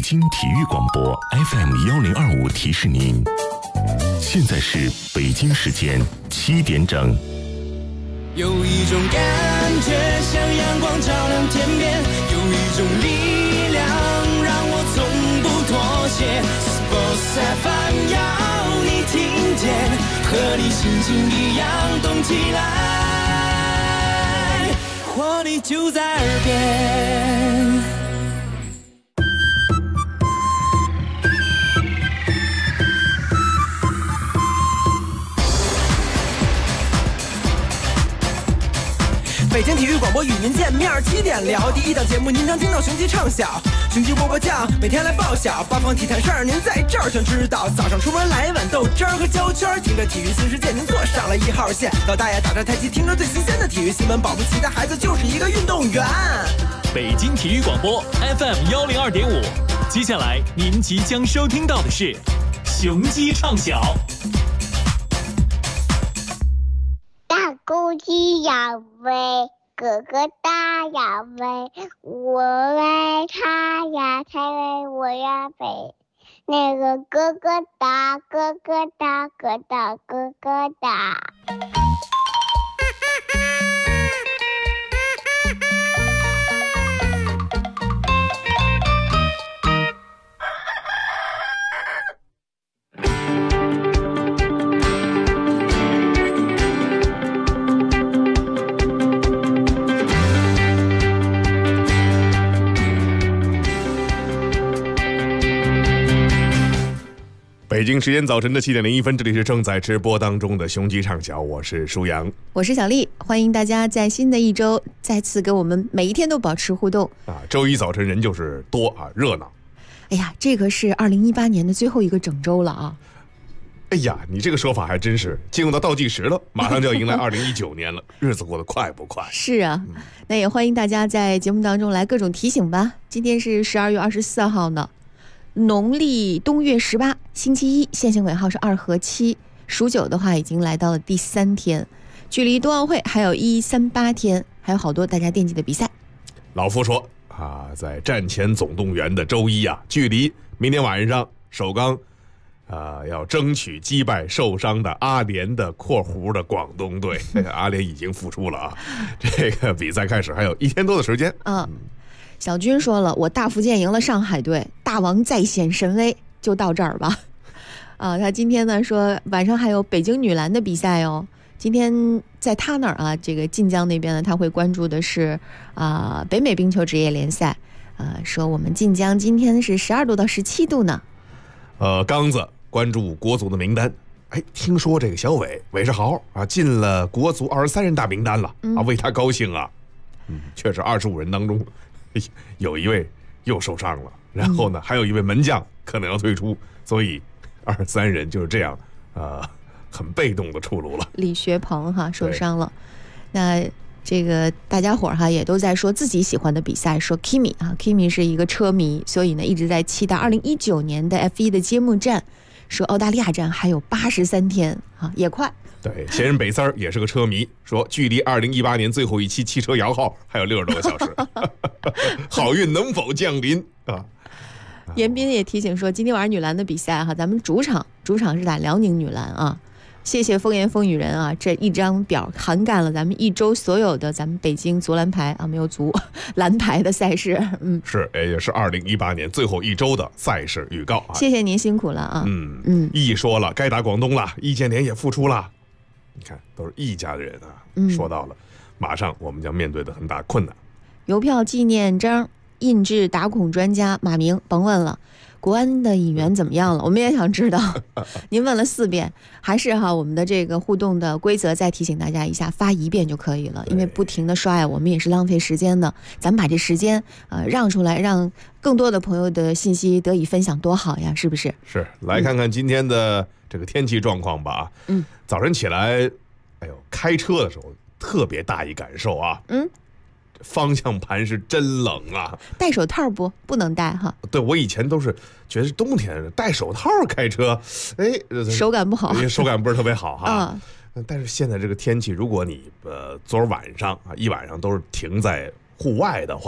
京体育广播 FM1025提示您，现在是北京时间7点整。 有一种感觉像阳光照亮天边，有一种力量让我从不妥协。Sports FM 要你听见，和你心情一样动起来，活力就在耳边。 北京体育广播与您见面，7点聊第一档节目，您常听到雄鸡唱晓，雄鸡波波酱，每天来报晓，八方体坛事儿您在这儿全知道。早上出门来一碗豆汁儿和焦圈，听着体育新世界，您坐上了1号线。老大爷打着太极，听着最新鲜的体育新闻，保不齐的孩子就是一个运动员。 北京体育广播 FM102.5，接下来您即将收听到的是雄鸡唱晓。 大公鸡要飞，哥哥大要飞，我为他呀才为我呀飞。那个哥哥大，哥哥大，哥大哥哥大。 北京时间早晨的7点01分，这里是正在直播当中的雄鸡唱晓，我是舒阳， 我是小丽，欢迎大家在新的一周再次跟我们每一天都保持互动啊！周一早晨人就是多啊，热闹。 哎呀，这可是2018年的最后一个整周了啊！ 哎呀，你这个说法还真是进入到倒计时了，马上就要迎来2019年了，日子过得快不快？ 是啊，那也欢迎大家在节目当中来各种提醒吧。今天是12月24号呢。农历冬月18，星期一，线性尾号是2和7，数9的话已经来到了第3天，距离冬奥会还有138天，还有好多大家惦记的比赛。 老夫说啊，在战前总动员的周一啊，距离明天晚上首钢要争取击败受伤的阿联的括弧的广东队，阿联已经复出了啊，这个比赛开始还有1天多的时间。 小军说了，我大福建赢了上海队，大王再显神威，就到这儿吧。他今天呢说晚上还有北京女篮的比赛哦。今天在他那儿啊，这个晋江那边呢，他会关注的是北美冰球职业联赛。说我们晋江今天是12度到17度呢。 刚子关注国足的名单，哎，听说这个小韦世豪啊进了国足23人大名单了啊，为他高兴啊。确实25人当中。有一位又受伤了，然后呢，还有一位门将可能要退出，所以23人就是这样，很被动的出炉了。 李学鹏受伤了，那这个大家伙也都在说自己喜欢的比赛，说 Kimi 是一个车迷，所以呢一直在期待2019年的 F1 的揭幕战，说澳大利亚站还有83天也快。 对，前任北三儿也是个车迷，说距离2018年最后一期汽车摇号还有60多个小时，好运能否降临啊？ 严斌也提醒说，今天晚上女篮的比赛咱们主场是打辽宁女篮啊。谢谢风言风语人啊，这一张表涵盖了咱们一周所有的咱们北京足篮排没有足篮排的赛事。 是，也是2018年最后一周的赛事预告啊。 谢谢您辛苦了啊。 易说了，该打广东了，易建联也复出了。你看，都是易家的人啊。说到了，马上我们将面对的很大困难。 邮票纪念章印制打孔专家马明，甭问了。国安的引援怎么样了？我们也想知道。您问了4遍，还是我们的这个互动的规则再提醒大家一下，发1遍就可以了，因为不停的刷呀，我们也是浪费时间的。咱们把这时间让出来，让更多的朋友的信息得以分享，多好呀，是不是？ 是，来看看今天的这个天气状况吧。早晨起来，哎呦，开车的时候特别大一感受啊。方向盘是真冷啊！ 戴手套不能戴哈。 对，我以前都是觉得冬天戴手套开车， 手感不好， 手感不是特别好哈。但是现在这个天气，如果你昨儿晚上一晚上都是停在户外的话，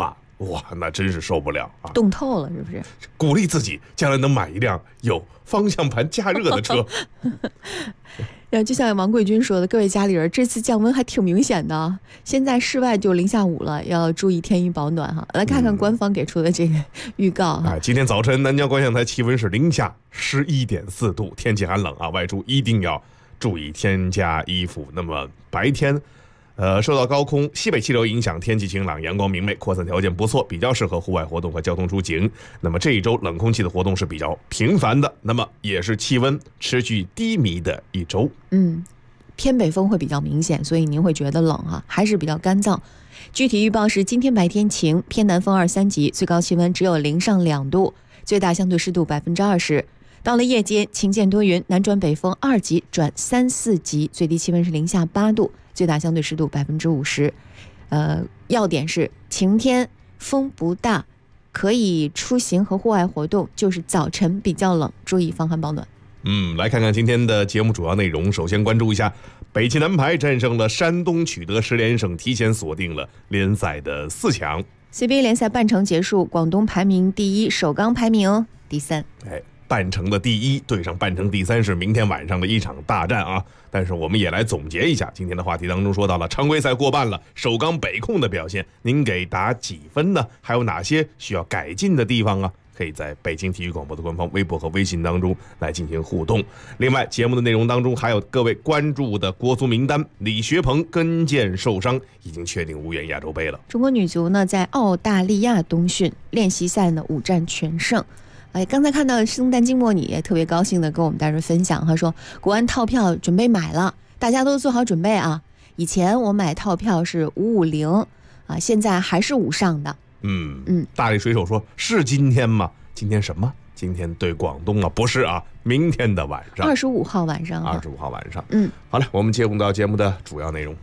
哇，那真是受不了啊！ 冻透了是不是？ 鼓励自己将来能买一辆有方向盘加热的车。 就像王贵军说的，各位家里人，这次降温还挺明显的，现在室外就零下5了，要注意添衣保暖哈。来看看官方给出的这个预告哈。 今天早晨南疆观象台气温是零下11.4度，天气寒冷啊，外出一定要注意添加衣服。那么白天受到高空西北气流影响，天气晴朗，阳光明媚，扩散条件不错，比较适合户外活动和交通出行。那么这一周冷空气的活动是比较频繁的，那么也是气温持续低迷的一周。 偏北风会比较明显，所以您会觉得冷啊，还是比较干燥。具体预报是今天白天晴，偏南风2、3级，最高气温只有0上2度，最大相对湿度20%。到了夜间晴间多云，南转北风2级转3、4级，最低气温是零下8度，最大相对湿度50%。要点是晴天，风不大，可以出行和户外活动，就是早晨比较冷，注意防寒保暖。 来看看今天的节目主要内容。首先关注一下北汽男排战胜了山东，取得10连胜，提前锁定了联赛的4强。 CBA 联赛半程结束，广东排名第1，首钢排名第3。 半程的第1对上半程第3是明天晚上的一场大战啊！但是我们也来总结一下今天的话题当中说到了常规赛过半了，首钢北控的表现，您给打几分呢？还有哪些需要改进的地方啊？可以在北京体育广播的官方微博和微信当中来进行互动。另外，节目的内容当中还有各位关注的国足名单，李学鹏跟腱受伤，已经确定无缘亚洲杯了。 中国女足呢，在澳大利亚冬训练习赛呢5战全胜。刚才看到生旦净末，你也特别高兴的跟我们大家分享，他说国安套票准备买了，大家都做好准备啊。以前我买套票是550啊，现在还是5上的。 大力水手说是今天吗？今天什么？今天对广东啊？不是啊，明天的晚上 ，25号晚上。 25号晚上。好了，我们接入到节目的主要内容。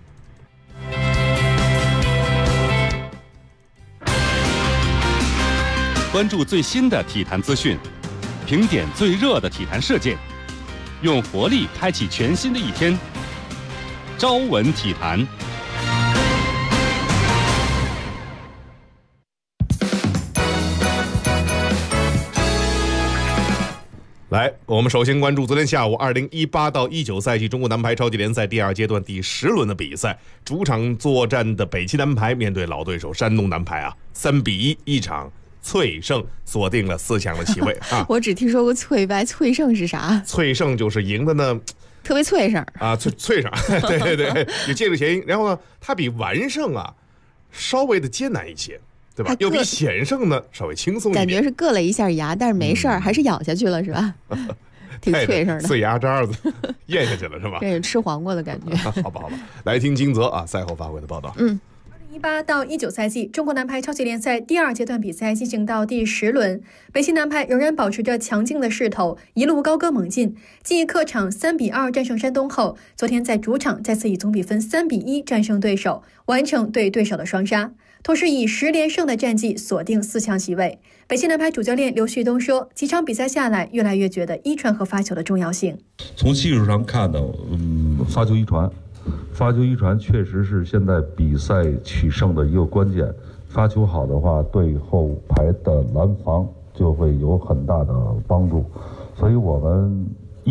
关注最新的体坛资讯，评点最热的体坛事件，用活力开启全新的一天。朝闻体坛。 来，我们首先关注昨天下午2018到19赛季中国男排超级联赛第2阶段第10轮的比赛，主场作战的北汽男排面对老对手山东男排啊，3比1一场脆胜，锁定了4强的席位啊！ 我只听说过脆败，脆胜是啥？ 脆胜就是赢的呢， 特别脆声啊，脆声，对，有借助谐音。然后呢，它比完胜啊稍微的艰难一些，对吧？又比险胜呢稍微轻松一点， 感觉是硌了一下牙，但是没事儿，还是咬下去了，是吧？挺脆声的， 碎牙渣子咽下去了，是吧？ 这是吃黄瓜的感觉。 好吧，来听金泽啊赛后发回的报道。 2018到19赛季中国男排超级联赛第2阶段比赛进行到第10轮，北汽男排仍然保持着强劲的势头，一路高歌猛进。继客场3比2战胜山东后，昨天在主场再次以总比分3比1战胜对手，完成对对手的双杀，同时以10连胜的战绩锁定4强席位。北汽男排主教练刘旭东说，几场比赛下来，越来越觉得一传和发球的重要性。 从技术上看呢，发球一传确实是现在比赛取胜的一个关键。发球好的话，对后排的拦防就会有很大的帮助。所以我们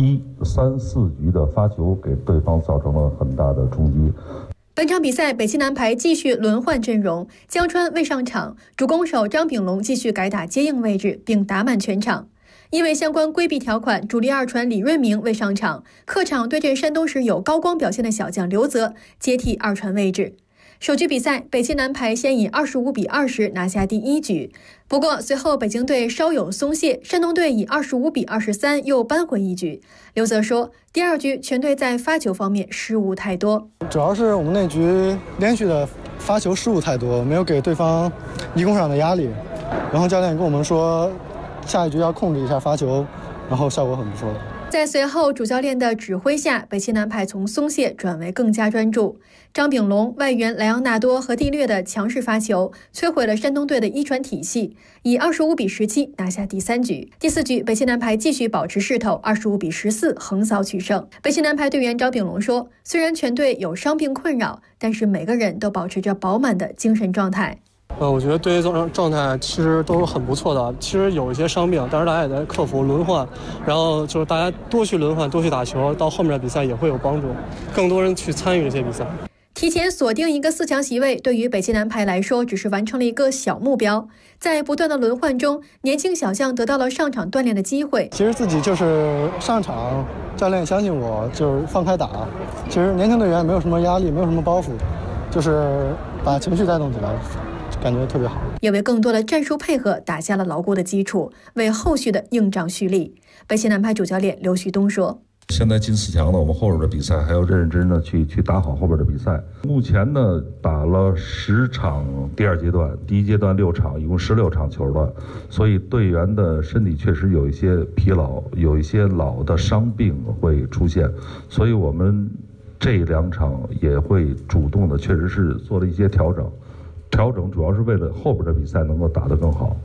1、3、4局的发球给对方造成了很大的冲击。 本场比赛，北汽男排继续轮换阵容，江川未上场，主攻手张炳龙继续改打接应位置，并打满全场。因为相关规避条款，主力2传李润明未上场，客场对阵山东时有高光表现的小将刘泽接替2传位置。首局比赛，北汽男排先以25比20拿下第1局，不过随后北京队稍有松懈，山东队以25比23又扳回1局。刘泽说，第2局全队在发球方面失误太多， 主要是我们那局连续的发球失误太多，没有给对方1攻上的压力。然后教练跟我们说，下一局要控制一下发球，然后效果很不错。 在随后主教练的指挥下，北汽男排从松懈转为更加专注。张炳龙、外援莱昂纳多和蒂略的强势发球摧毁了山东队的一传体系，以25比17拿下第3局。第4局，北汽男排继续保持势头，25比14横扫取胜。北汽男排队员张炳龙说，虽然全队有伤病困扰，但是每个人都保持着饱满的精神状态。 我觉得队内状态其实都是很不错的。其实有一些伤病，但是大家也在克服轮换，然后就是大家多去轮换，多去打球，到后面的比赛也会有帮助，更多人去参与这些比赛。 提前锁定一个4强席位，对于北汽男排来说，只是完成了一个小目标。在不断的轮换中，年轻小将得到了上场锻炼的机会。 其实自己就是上场，教练相信我，就是放开打。其实年轻队员没有什么压力，没有什么包袱，就是把情绪带动起来，感觉特别好。 也为更多的战术配合打下了牢固的基础，为后续的硬仗蓄力。北汽男排主教练刘旭东说。 现在进4强呢，我们后边的比赛还要认认真真的去打好后边的比赛。目前呢，打了10场第2阶段，第1阶段6场，一共16场球了。所以队员的身体确实有一些疲劳，有一些老的伤病会出现。所以我们这2场也会主动的，确实是做了一些调整。调整主要是为了后边的比赛能够打得更好。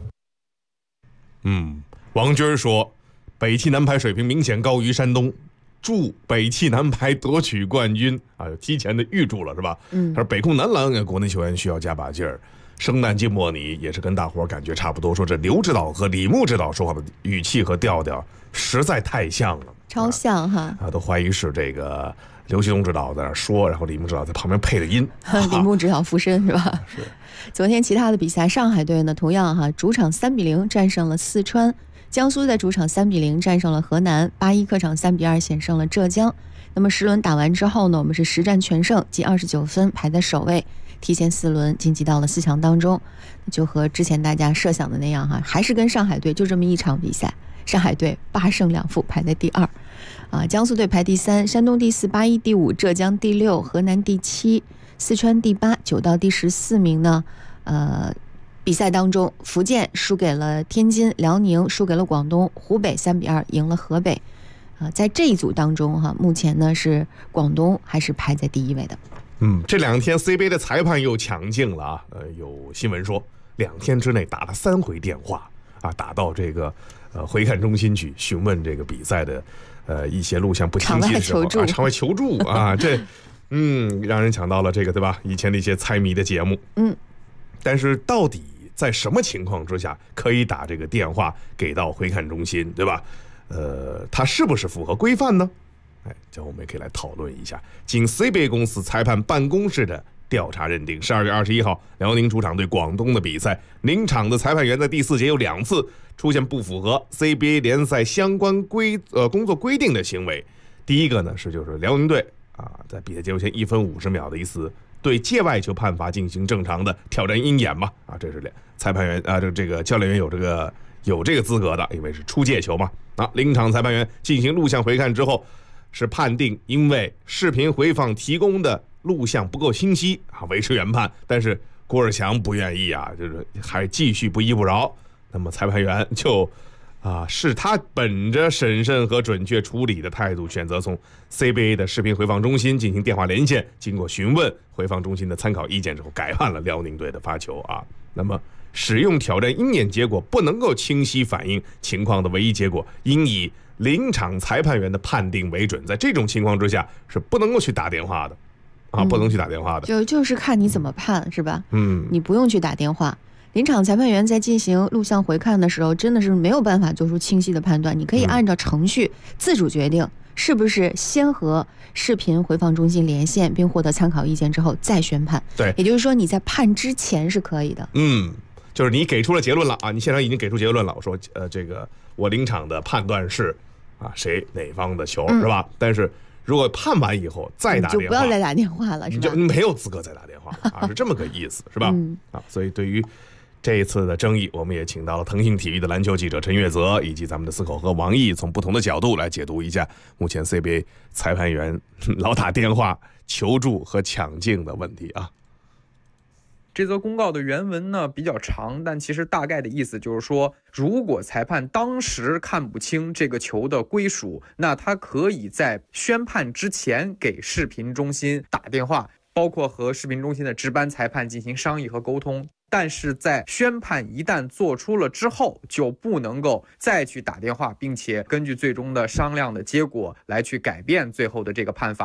王军说，北汽男排水平明显高于山东。祝北汽男排夺取冠军啊！提前的预祝了是吧？他说北控男篮国内球员需要加把劲儿。圣诞季模拟也是跟大伙感觉差不多，说这刘指导和李牧指导说话的语气和调调实在太像了， 超像哈！ 都怀疑是这个刘旭东指导在那说，然后李牧指导在旁边配的音。 李牧指导附身是吧？ 是。 昨天其他的比赛，上海队呢同样主场3-0战胜了四川。江苏在主场3-0战胜了河南，81客场3-2险胜了浙江。那么10轮打完之后呢，我们是10战全胜，积29分，排在首位，提前4轮晋级到了4强当中。就和之前大家设想的那样还是跟上海队就这么一场比赛，上海队8胜2负排在第2，江苏队排第3，山东第4，81第5，浙江第6，河南第7，四川第8，9到第14名呢，比赛当中，福建输给了天津，辽宁输给了广东，湖北3-2赢了河北。在这一组当中目前呢是广东还是排在第1位的。 这2天 CBA 的裁判又强劲了啊！有新闻说2天之内打了3回电话啊，打到这个回看中心去询问这个比赛的一些录像不清晰的时候场外求助啊，这让人想到了这个对吧？以前的一些猜谜的节目。但是到底在什么情况之下可以打这个电话给到回看中心，对吧？它是不是符合规范呢？这我们也可以来讨论一下。经 CBA 公司裁判办公室的调查认定，12月21号辽宁主场对广东的比赛，临场的裁判员在第4节有2次出现不符合 CBA 联赛相关工作规定的行为。第一个呢就是辽宁队在比赛结束前1分50秒的一次对界外球判罚进行正常的挑战鹰眼嘛，这是裁判员这个教练员有这个资格的，因为是出界球嘛。临场裁判员进行录像回看之后，是判定因为视频回放提供的录像不够清晰维持原判，但是郭尔强不愿意就是还继续不依不饶。那么裁判员是他本着审慎和准确处理的态度，选择从 CBA 的视频回放中心进行电话连线，经过询问回放中心的参考意见之后，改判了辽宁队的发球那么使用挑战鹰眼结果不能够清晰反映情况的唯一结果，应以临场裁判员的判定为准。在这种情况之下是不能够去打电话的不能去打电话的， 就是看你怎么判是吧？你不用去打电话。临场裁判员在进行录像回看的时候，真的是没有办法做出清晰的判断。你可以按照程序自主决定是不是先和视频回放中心连线，并获得参考意见之后再宣判。 对， 也就是说你在判之前是可以的。 就是你给出了结论了你现场已经给出结论了。我说这个我临场的判断是谁哪方的球是吧？但是如果判完以后再打电话， 就不要再打电话了，是吧？ 你就没有资格再打电话是这么个意思，是吧？所以对于这一次的争议，我们也请到了腾讯体育的篮球记者陈月泽，以及咱们的4口和王毅，从不同的角度来解读一下目前 CBA 裁判员老打电话求助和抢镜的问题这则公告的原文呢比较长，但其实大概的意思就是说，如果裁判当时看不清这个球的归属，那他可以在宣判之前给视频中心打电话，包括和视频中心的值班裁判进行商议和沟通。但是在宣判一旦做出了之后，就不能够再去打电话，并且根据最终的商量的结果来去改变最后的这个判罚。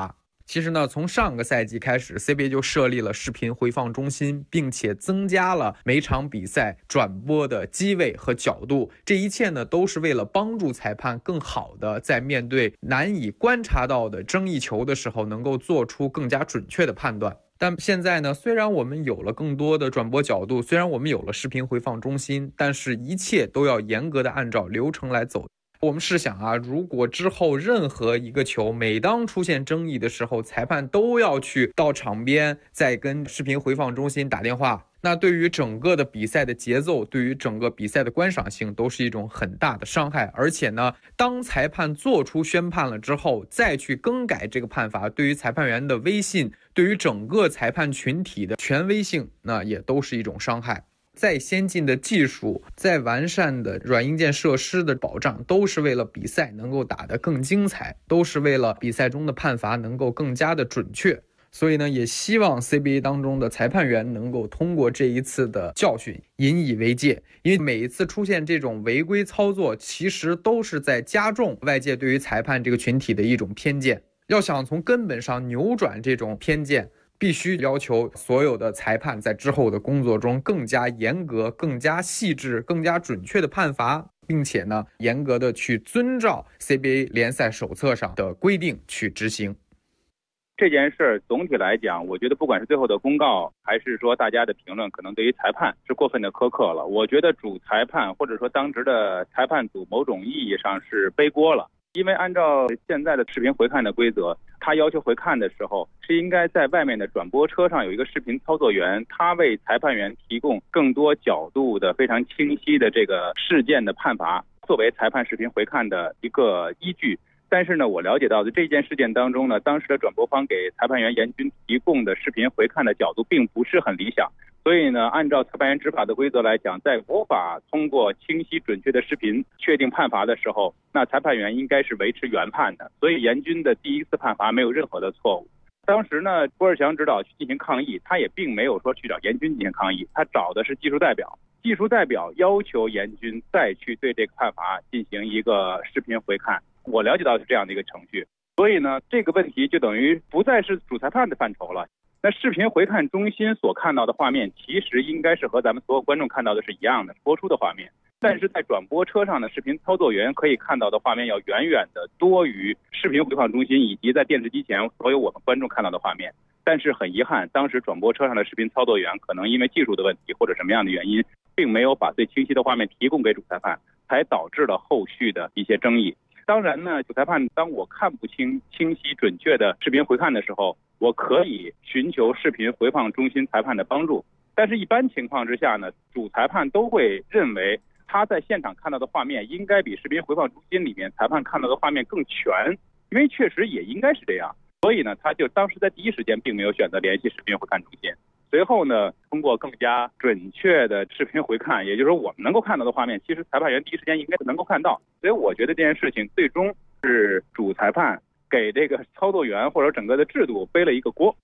其实呢，从上个赛季开始 CBA 就设立了视频回放中心，并且增加了每场比赛转播的机位和角度，这一切呢都是为了帮助裁判更好的在面对难以观察到的争议球的时候能够做出更加准确的判断。但现在呢，虽然我们有了更多的转播角度，虽然我们有了视频回放中心，但是一切都要严格的按照流程来走。我们试想啊，如果之后任何一个球每当出现争议的时候，裁判都要去到场边再跟视频回放中心打电话，那对于整个的比赛的节奏，对于整个比赛的观赏性都是一种很大的伤害。而且呢，当裁判做出宣判了之后，再去更改这个判罚，对于裁判员的威信，对于整个裁判群体的权威性，那也都是一种伤害。再先进的技术，再完善的软硬件设施的保障，都是为了比赛能够打得更精彩，都是为了比赛中的判罚能够更加的准确。所以呢，也希望 CBA 当中的裁判员能够通过这一次的教训引以为戒，因为每一次出现这种违规操作，其实都是在加重外界对于裁判这个群体的一种偏见。要想从根本上扭转这种偏见，必须要求所有的裁判在之后的工作中更加严格、更加细致、更加准确的判罚，并且呢，严格的去遵照 CBA 联赛手册上的规定去执行。 这件事总体来讲，我觉得不管是最后的公告，还是说大家的评论，可能对于裁判是过分的苛刻了。我觉得主裁判或者说当值的裁判组某种意义上是背锅了。因为按照现在的视频回看的规则，他要求回看的时候是应该在外面的转播车上有一个视频操作员，他为裁判员提供更多角度的非常清晰的这个事件的判罚，作为裁判视频回看的一个依据。但是呢，我了解到的这件事件当中呢，当时的转播方给裁判员严军提供的视频回看的角度并不是很理想。所以呢，按照裁判员执法的规则来讲，在无法通过清晰准确的视频确定判罚的时候，那裁判员应该是维持原判的。所以严军的第一次判罚没有任何的错误。当时呢，郭士强指导去进行抗议，他也并没有说去找严军进行抗议，他找的是技术代表。技术代表要求严军再去对这个判罚进行一个视频回看。我了解到是这样的一个程序。所以呢，这个问题就等于不再是主裁判的范畴了。那视频回看中心所看到的画面，其实应该是和咱们所有观众看到的是一样的播出的画面，但是在转播车上的视频操作员可以看到的画面要远远的多于视频回放中心以及在电视机前所有我们观众看到的画面。但是很遗憾，当时转播车上的视频操作员可能因为技术的问题或者什么样的原因，并没有把最清晰的画面提供给主裁判，才导致了后续的一些争议。当然呢，主裁判当我看不清清晰准确的视频回看的时候，我可以寻求视频回放中心裁判的帮助。但是一般情况之下呢，主裁判都会认为他在现场看到的画面应该比视频回放中心里面裁判看到的画面更全，因为确实也应该是这样。所以呢，他就当时在第一时间并没有选择联系视频回看中心。随后呢，通过更加准确的视频回看，也就是说我们能够看到的画面，其实裁判员第一时间应该能够看到。所以我觉得这件事情最终是主裁判给这个操作员或者整个的制度背了一个锅。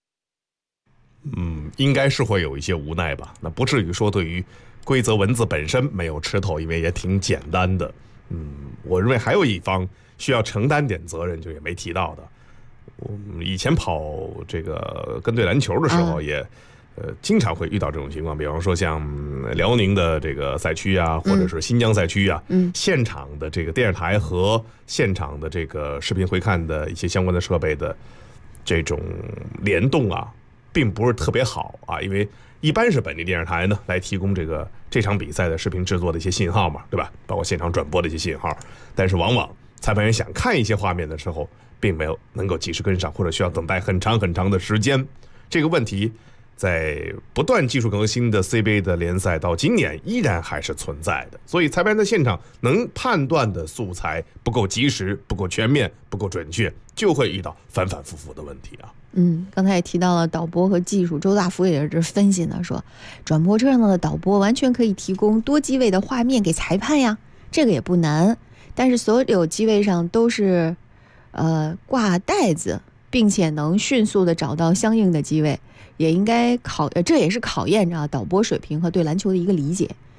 应该是会有一些无奈吧，那不至于说对于规则文字本身没有吃透，因为也挺简单的。我认为还有一方需要承担点责任，就也没提到的。我以前跑这个跟队篮球的时候也经常会遇到这种情况，比方说像辽宁的这个赛区啊，或者是新疆赛区啊，现场的这个电视台和现场的这个视频回看的一些相关的设备的这种联动啊，并不是特别好啊，因为一般是本地电视台呢来提供这场比赛的视频制作的一些信号嘛，对吧？包括现场转播的一些信号，但是往往裁判员想看一些画面的时候，并没有能够及时跟上，或者需要等待很长很长的时间。这个问题在不断技术更新的 CBA 的联赛到今年依然还是存在的，所以裁判员在现场能判断的素材不够及时、不够全面、不够准确，就会遇到反反复复的问题啊。 刚才也提到了导播和技术，周大福也是这分析呢，说转播车上的导播完全可以提供多机位的画面给裁判呀，这个也不难，但是所有机位上都是挂带子，并且能迅速的找到相应的机位，也应该这也是考验着导播水平和对篮球的一个理解。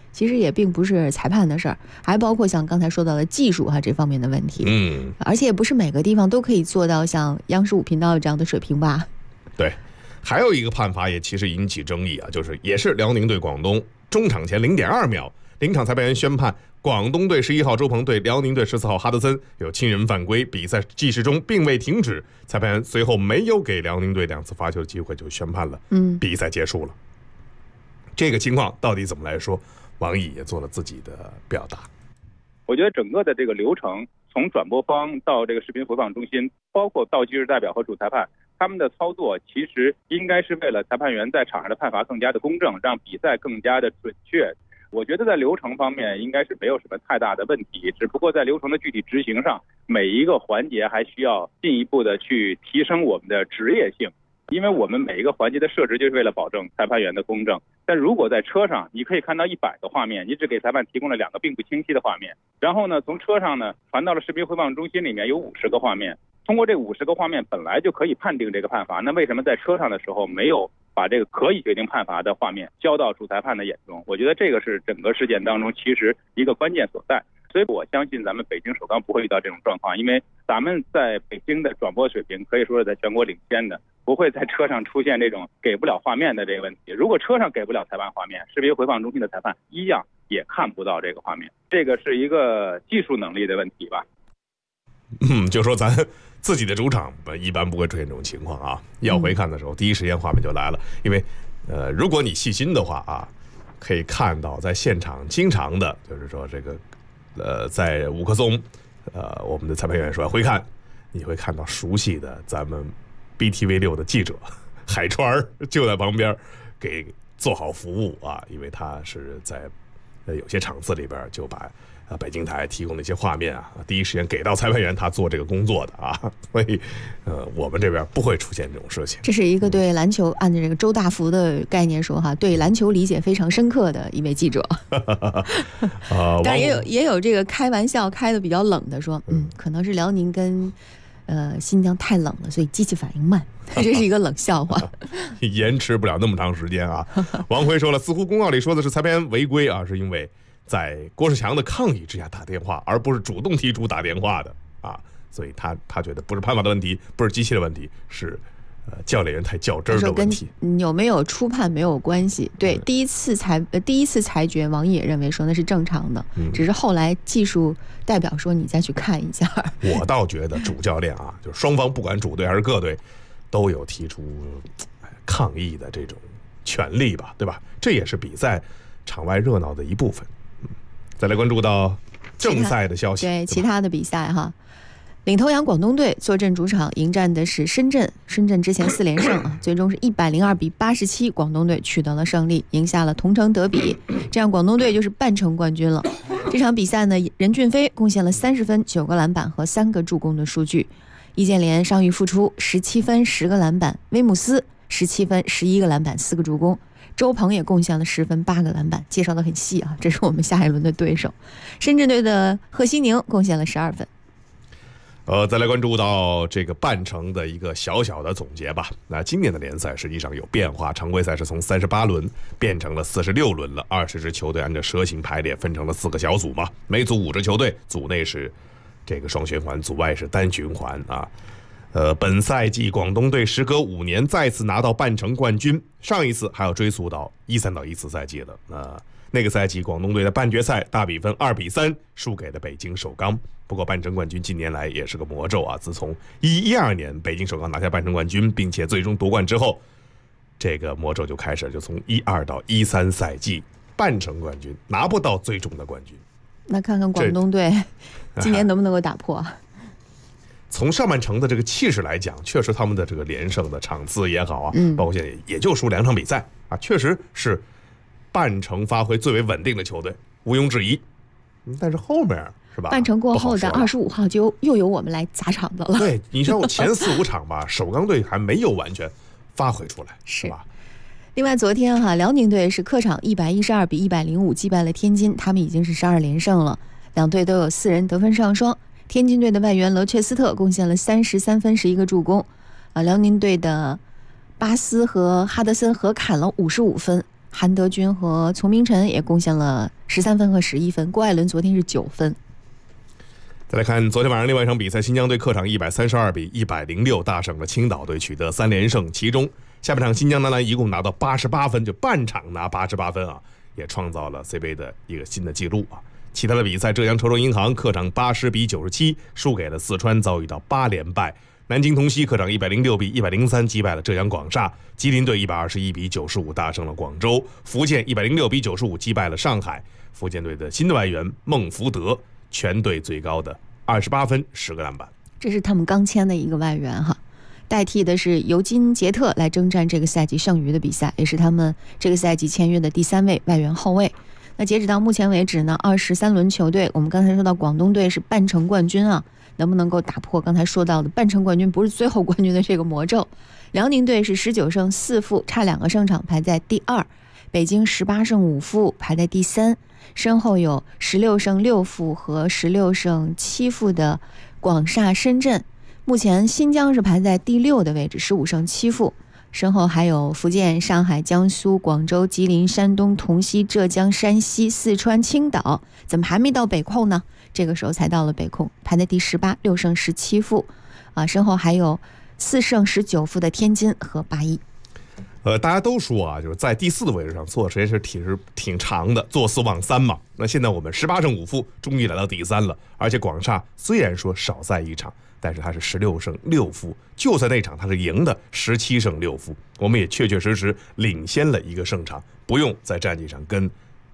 其实也并不是裁判的事儿，还包括像刚才说到的技术这方面的问题。而且也不是每个地方都可以做到像央视5频道这样的水平吧？ 对，还有一个判罚也其实引起争议啊，就是也是辽宁对广东，中场前0.2秒，临场裁判员宣判广东队11号周鹏对辽宁队14号哈德森有侵人犯规，比赛计时中并未停止，裁判员随后没有给辽宁队2次罚球的机会，就宣判了比赛结束了。这个情况到底怎么来说？王毅也做了自己的表达。 我觉得整个的这个流程，从转播方到这个视频回放中心，包括倒计时代表和主裁判，他们的操作其实应该是为了裁判员在场上的判罚更加的公正，让比赛更加的准确。我觉得在流程方面应该是没有什么太大的问题，只不过在流程的具体执行上，每一个环节还需要进一步的去提升我们的职业性。因为我们每一个环节的设置就是为了保证裁判员的公正，但如果在车上你可以看到100个画面，你只给裁判提供了2个并不清晰的画面，然后呢从车上呢传到了视频回放中心里面有50个画面，通过这50个画面本来就可以判定这个判罚，那为什么在车上的时候没有把这个可以决定判罚的画面交到主裁判的眼中？我觉得这个是整个事件当中其实一个关键所在。所以我相信咱们北京首钢不会遇到这种状况，因为咱们在北京的转播水平可以说是在全国领先的，不会在车上出现这种给不了画面的这个问题。如果车上给不了裁判画面，视频回放中心的裁判一样也看不到这个画面，这个是一个技术能力的问题吧。 就说咱自己的主场一般不会出现这种情况啊，要回看的时候第一时间画面就来了。因为如果你细心的话啊，可以看到在现场经常的就是说这个在五棵松我们的裁判员说回看，你会看到熟悉的咱们 BTV6 的记者海川就在旁边给做好服务啊，因为他是在有些场次里边就把北京台提供的一些画面啊，第一时间给到裁判员，他做这个工作的啊，所以我们这边不会出现这种事情。 这是一个对篮球按照这个周大福的概念说哈，对篮球理解非常深刻的一位记者。但也有这个开玩笑开的比较冷的说，可能是辽宁跟新疆太冷了，所以机器反应慢。这是一个冷笑话。 延迟不了那么长时间啊。王辉说了，似乎公告里说的是裁判员违规啊，是因为在郭士强的抗议之下打电话，而不是主动提出打电话的啊，所以他觉得不是判罚的问题，不是机器的问题，是教练员太较真的问题。 跟有没有初判没有关系。对，第一次裁决，王毅也认为说那是正常的，只是后来技术代表说你再去看一下。 我倒觉得主教练啊，就是双方不管主队还是各队，都有提出抗议的这种权利吧，对吧？这也是比赛场外热闹的一部分。再来关注到正赛的消息， 对其他的比赛哈，领头羊广东队坐镇主场迎战的是深圳，深圳之前4连胜啊，最终是102比87，广东队取得了胜利，赢下了同城德比，这样广东队就是半程冠军了。这场比赛呢，任骏飞贡献了30分、9个篮板和3个助攻的数据，易建联伤愈复出，17分、10个篮板，威姆斯17分、11个篮板、4个助攻。周鹏也贡献了10分8个篮板，介绍的很细啊，这是我们下一轮的对手。深圳队的贺西宁贡献了12分。 再来关注到这个半程的一个小小的总结吧。那今年的联赛实际上有变化，常规赛是从38轮变成了46轮了，20支球队按照蛇形排列分成了4个小组嘛，每组5支球队，组内是这个双循环，组外是单循环啊。本赛季广东队时隔5年再次拿到半程冠军，上一次还要追溯到13到14赛季了。那个赛季广东队的半决赛大比分2比3输给了北京首钢。不过半程冠军近年来也是个魔咒啊，自从11-12年北京首钢拿下半程冠军并且最终夺冠之后，这个魔咒就开始，就从12到13赛季半程冠军拿不到最终的冠军。 那看看广东队今年能不能够打破啊？ 从上半程的这个气势来讲，确实他们的这个连胜的场次也好啊，包括现在也就输2场比赛啊，确实是半程发挥最为稳定的球队，毋庸置疑。但是后面是吧？半程过后的25号就又由我们来砸场子了。 对，你像我前4-5场吧，首钢队还没有完全发挥出来，是吧？ 另外，昨天辽宁队是客场112比105击败了天津，他们已经是12连胜了，两队都有4人得分上双。天津队的外援罗切斯特贡献了33分11个助攻，辽宁队的巴斯和哈德森合砍了55分， 韩德君和丛明晨也贡献了13分和11分，郭艾伦昨天是9分。 再来看昨天晚上另外一场比赛，新疆队客场132比106大胜了青岛队，取得3连胜。其中下半场新疆男篮一共拿到88分，就半场拿88分啊，也创造了 CBA 的一个新的记录啊。其他的比赛，浙江稠州银行客场80比97输给了四川，遭遇到8连败。南京同曦客场106比103击败了浙江广厦，吉林队121比95大胜了广州，福建106比95击败了上海。福建队的新的外援孟福德全队最高的28分10个篮板， 这是他们刚签的一个外援哈，代替的是尤金杰特来征战这个赛季剩余的比赛，也是他们这个赛季签约的第3位外援后卫。那截止到目前为止呢，23轮球队，我们刚才说到广东队是半程冠军啊，能不能够打破刚才说到的半程冠军不是最后冠军的这个魔咒？辽宁队是19胜4负，差2个胜场排在第2，北京18胜5负排在第3，身后有16胜6负和16胜7负的广厦深圳。目前新疆是排在第6的位置，15胜7负，身后还有福建、上海、江苏、广州、吉林、山东、同曦、浙江、山西、四川、青岛。怎么还没到北控呢？这个时候才到了北控，排在第18，6胜17负身后还有4胜19负的天津和八一。 大家都说啊，就是在第4的位置上做的时间是挺长的，坐4望3嘛。那现在我们18胜5负，终于来到第3了。而且广厦虽然说少赛一场，但是他是16胜6负，就在那场他是赢的17胜6负，我们也确确实实领先了一个胜场，不用在战绩上跟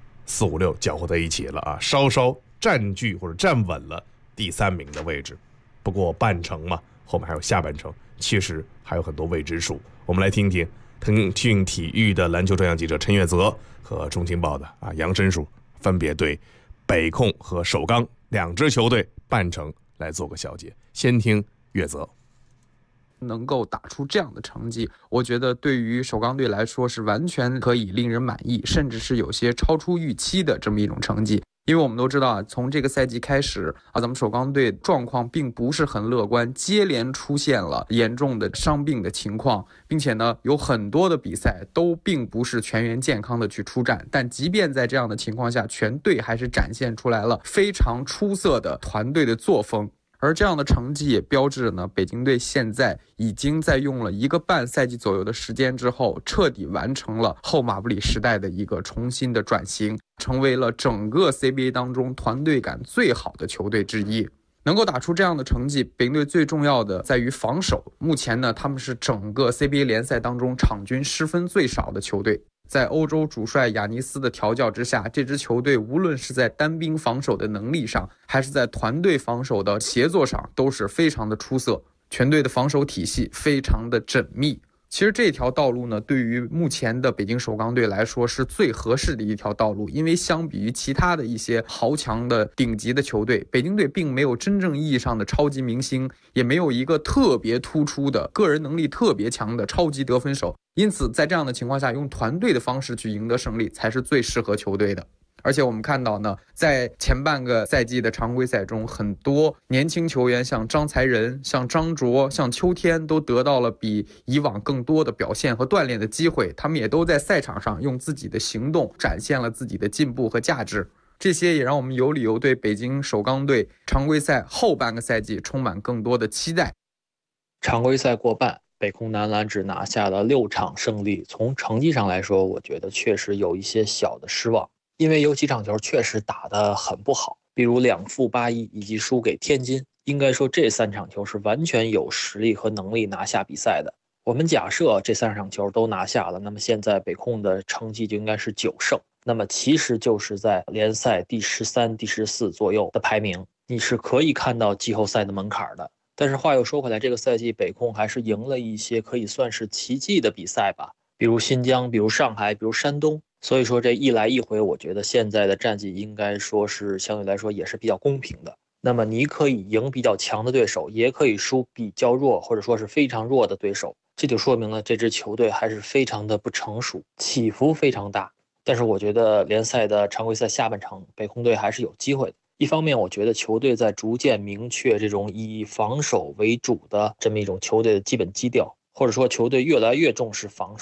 4、5、6搅和在一起了啊，稍稍占据或者站稳了第3名的位置。不过半程嘛，后面还有下半程，其实还有很多未知数。我们来听听腾讯体育的篮球专项记者陈月泽和中青报的杨申树分别对北控和首钢2支球队半程来做个小结。先听月泽。 能够打出这样的成绩，我觉得对于首钢队来说是完全可以令人满意，甚至是有些超出预期的这么一种成绩。因为我们都知道从这个赛季开始咱们首钢队状况并不是很乐观，接连出现了严重的伤病的情况，并且呢有很多的比赛都并不是全员健康的去出战，但即便在这样的情况下，全队还是展现出来了非常出色的团队的作风。而这样的成绩也标志着呢，北京队现在已经在用了1个半赛季左右的时间之后，彻底完成了后马布里时代的一个重新的转型，成为了整个 CBA 当中团队感最好的球队之一。能够打出这样的成绩，北京队最重要的在于防守。目前呢，他们是整个 CBA 联赛当中场均失分最少的球队。在欧洲主帅亚尼斯的调教之下，这支球队无论是在单兵防守的能力上，还是在团队防守的协作上，都是非常的出色。全队的防守体系非常的缜密。其实这条道路呢，对于目前的北京首钢队来说是最合适的一条道路，因为相比于其他的一些豪强的顶级的球队，北京队并没有真正意义上的超级明星，也没有一个特别突出的个人能力特别强的超级得分手，因此在这样的情况下，用团队的方式去赢得胜利才是最适合球队的。而且我们看到呢，在前半个赛季的常规赛中，很多年轻球员像张才仁、像张卓、像秋天都得到了比以往更多的表现和锻炼的机会，他们也都在赛场上用自己的行动展现了自己的进步和价值。这些也让我们有理由对北京首钢队常规赛后半个赛季充满更多的期待。 常规赛过半，北控男篮只拿下了6场胜利，从成绩上来说，我觉得确实有一些小的失望。因为有几场球确实打得很不好，比如2负8-1以及输给天津，应该说这3场球是完全有实力和能力拿下比赛的。我们假设这3场球都拿下了，那么现在北控的成绩就应该是9胜，那么其实就是在联赛第13、第14左右的排名，你是可以看到季后赛的门槛的。但是话又说回来，这个赛季北控还是赢了一些可以算是奇迹的比赛吧，比如新疆，比如上海，比如山东。所以说这一来一回，我觉得现在的战绩应该说是相对来说也是比较公平的。那么你可以赢比较强的对手，也可以输比较弱或者说是非常弱的对手，这就说明了这支球队还是非常的不成熟，起伏非常大。但是我觉得联赛的常规赛下半场，北控队还是有机会的。一方面我觉得球队在逐渐明确这种以防守为主的这么一种球队的基本基调，或者说球队越来越重视防守。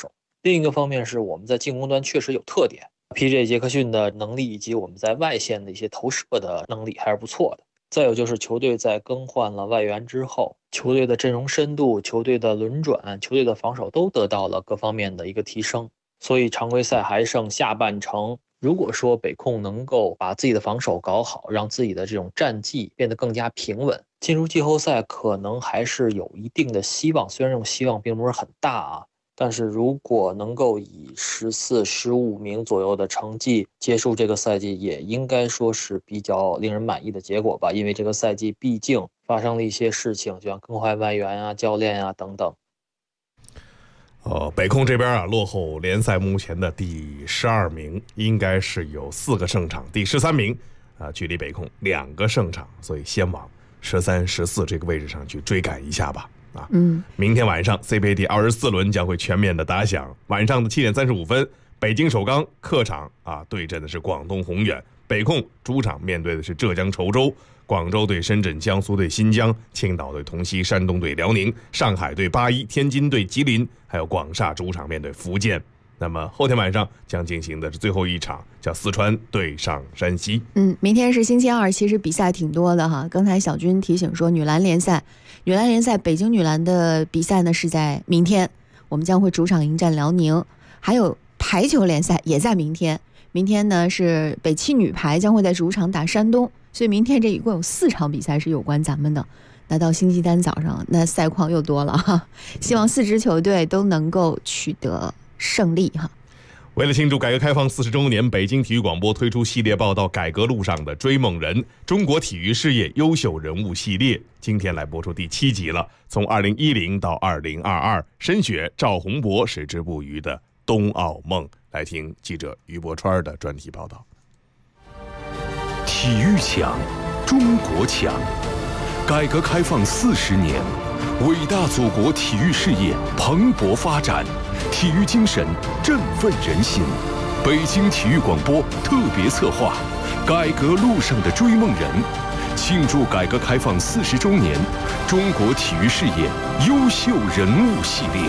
另一个方面是我们在进攻端确实有特点， PJ 杰克逊的能力以及我们在外线的一些投射的能力还是不错的。再有就是球队在更换了外援之后，球队的阵容深度、球队的轮转、球队的防守都得到了各方面的一个提升。所以常规赛还剩下半程，如果说北控能够把自己的防守搞好，让自己的这种战绩变得更加平稳，进入季后赛可能还是有一定的希望，虽然这种希望并不是很大啊。但是如果能够以14、15名左右的成绩结束这个赛季，也应该说是比较令人满意的结果吧。因为这个赛季毕竟发生了一些事情，就像更换外援啊、教练啊等等。 北控这边啊，落后联赛目前的第12名，应该是有4个胜场，第13名距离北控2个胜场，所以先往13、14这个位置上去追赶一下吧。明天晚上 CBA 第24轮将会全面的打响，晚上的7点35分，北京首钢客场对阵的是广东宏远，北控主场面对的是浙江稠州，广州对深圳，江苏对新疆，青岛对同曦，山东对辽宁，上海对8-1，天津对吉林，还有广厦主场面对福建。那么后天晚上将进行的是最后一场，叫四川对上山西。 明天是星期二，其实比赛挺多的哈。刚才小军提醒说，女篮联赛北京女篮的比赛呢是在明天，我们将会主场迎战辽宁。还有排球联赛也在明天，明天呢是北汽女排将会在主场打山东，所以明天这一共有4场比赛是有关咱们的。那到星期三早上，那赛况又多了哈，希望4支球队都能够取得胜利哈。 为了庆祝改革开放40周年，北京体育广播推出系列报道《改革路上的追梦人》中国体育事业优秀人物系列，今天来播出第7集了。从2010到2022，申雪、赵宏博矢志不渝的冬奥梦。来听记者于伯川的专题报道。 体育强，中国强。改革开放40年，伟大祖国体育事业蓬勃发展，体育精神振奋人心。北京体育广播特别策划《改革路上的追梦人》，庆祝改革开放40周年，中国体育事业优秀人物系列。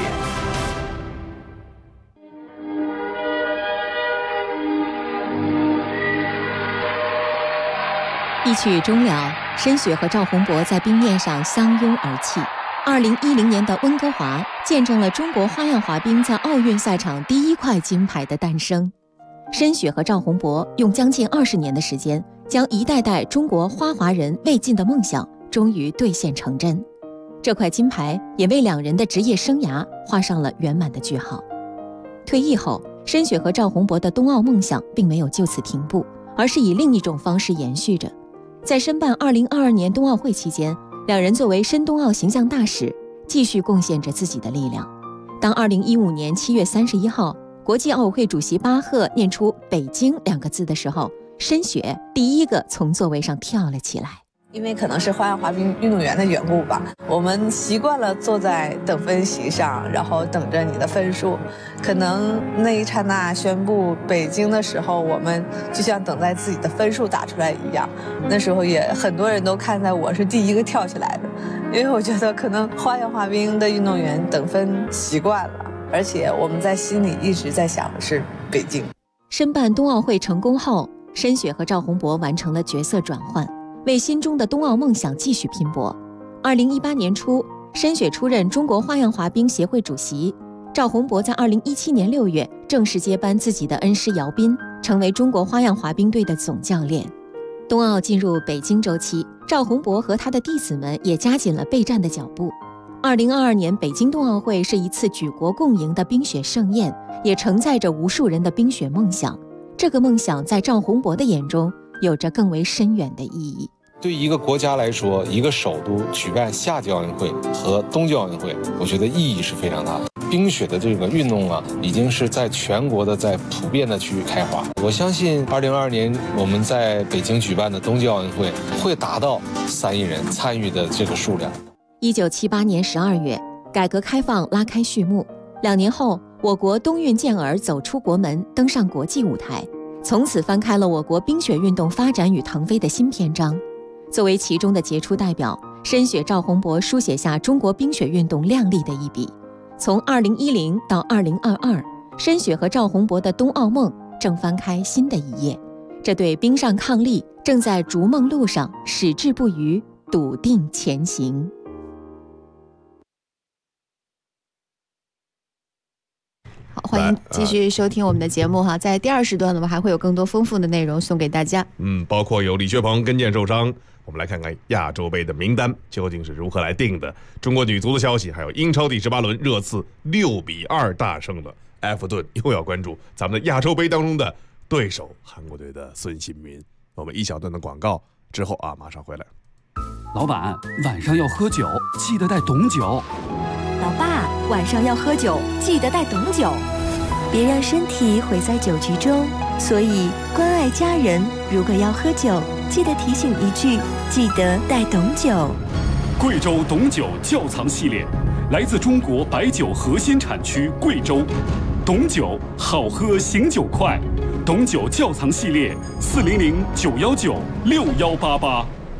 一曲终了，申雪和赵宏博在冰面上相拥而泣。2010年的温哥华见证了中国花样滑冰在奥运赛场第1块金牌的诞生。申雪和赵宏博用将近20年的时间，将一代代中国花滑人未尽的梦想终于兑现成真。这块金牌也为2人的职业生涯画上了圆满的句号。退役后，申雪和赵宏博的冬奥梦想并没有就此停步，而是以另一种方式延续着。在申办2022年冬奥会期间，2人作为申冬奥形象大使，继续贡献着自己的力量。当2015年7月31号，国际奥委会主席巴赫念出“北京”2个字的时候，申雪第一个从座位上跳了起来。 因为可能是花样滑冰运动员的缘故吧，我们习惯了坐在等分席上，然后等着你的分数。可能那一刹那宣布北京的时候，我们就像等待自己的分数打出来一样。那时候也很多人都看在我是第一个跳起来的，因为我觉得可能花样滑冰的运动员等分习惯了，而且我们在心里一直在想的是北京。 申办冬奥会成功后，申雪和赵宏博完成了角色转换，为心中的冬奥梦想继续拼搏。2018年初，申雪出任中国花样滑冰协会主席，赵宏博在2017年6月正式接班自己的恩师姚斌，成为中国花样滑冰队的总教练。冬奥进入北京周期，赵宏博和他的弟子们也加紧了备战的脚步。2022年北京冬奥会是一次举国共赢的冰雪盛宴，也承载着无数人的冰雪梦想。这个梦想在赵宏博的眼中有着更为深远的意义。 对一个国家来说，一个首都举办夏季奥运会和冬季奥运会，我觉得意义是非常大的。冰雪的这个运动已经是在全国的在普遍的去开花。我相信2022年我们在北京举办的冬季奥运会会达到3亿人参与的这个数量。 1978年12月，改革开放拉开序幕。2年后，我国冬运健儿走出国门，登上国际舞台，从此翻开了我国冰雪运动发展与腾飞的新篇章。作为其中的杰出代表，申雪、赵宏博书写下中国冰雪运动亮丽的一笔。从2010到2022， 申雪和赵宏博的冬奥梦正翻开新的一页。这对冰上伉俪正在逐梦路上矢志不渝，笃定前行。 好，欢迎继续收听我们的节目哈。在第2时段呢，我们还会有更多丰富的内容送给大家。 包括有李学鹏跟腱受伤，我们来看看亚洲杯的名单究竟是如何来定的。中国女足的消息，还有英超第18轮热刺6-2大胜的埃弗顿，又要关注咱们的亚洲杯当中的对手韩国队的孙兴民。我们一小段的广告之后马上回来。 老板，晚上要喝酒，记得带董酒。 老爸，晚上要喝酒，记得带董酒。别让身体毁在酒局中，所以关爱家人，如果要喝酒，记得提醒一句，记得带董酒。 贵州董酒窖藏系列，来自中国白酒核心产区贵州。董酒好喝，醒酒快。董酒窖藏系列，400-919-6188。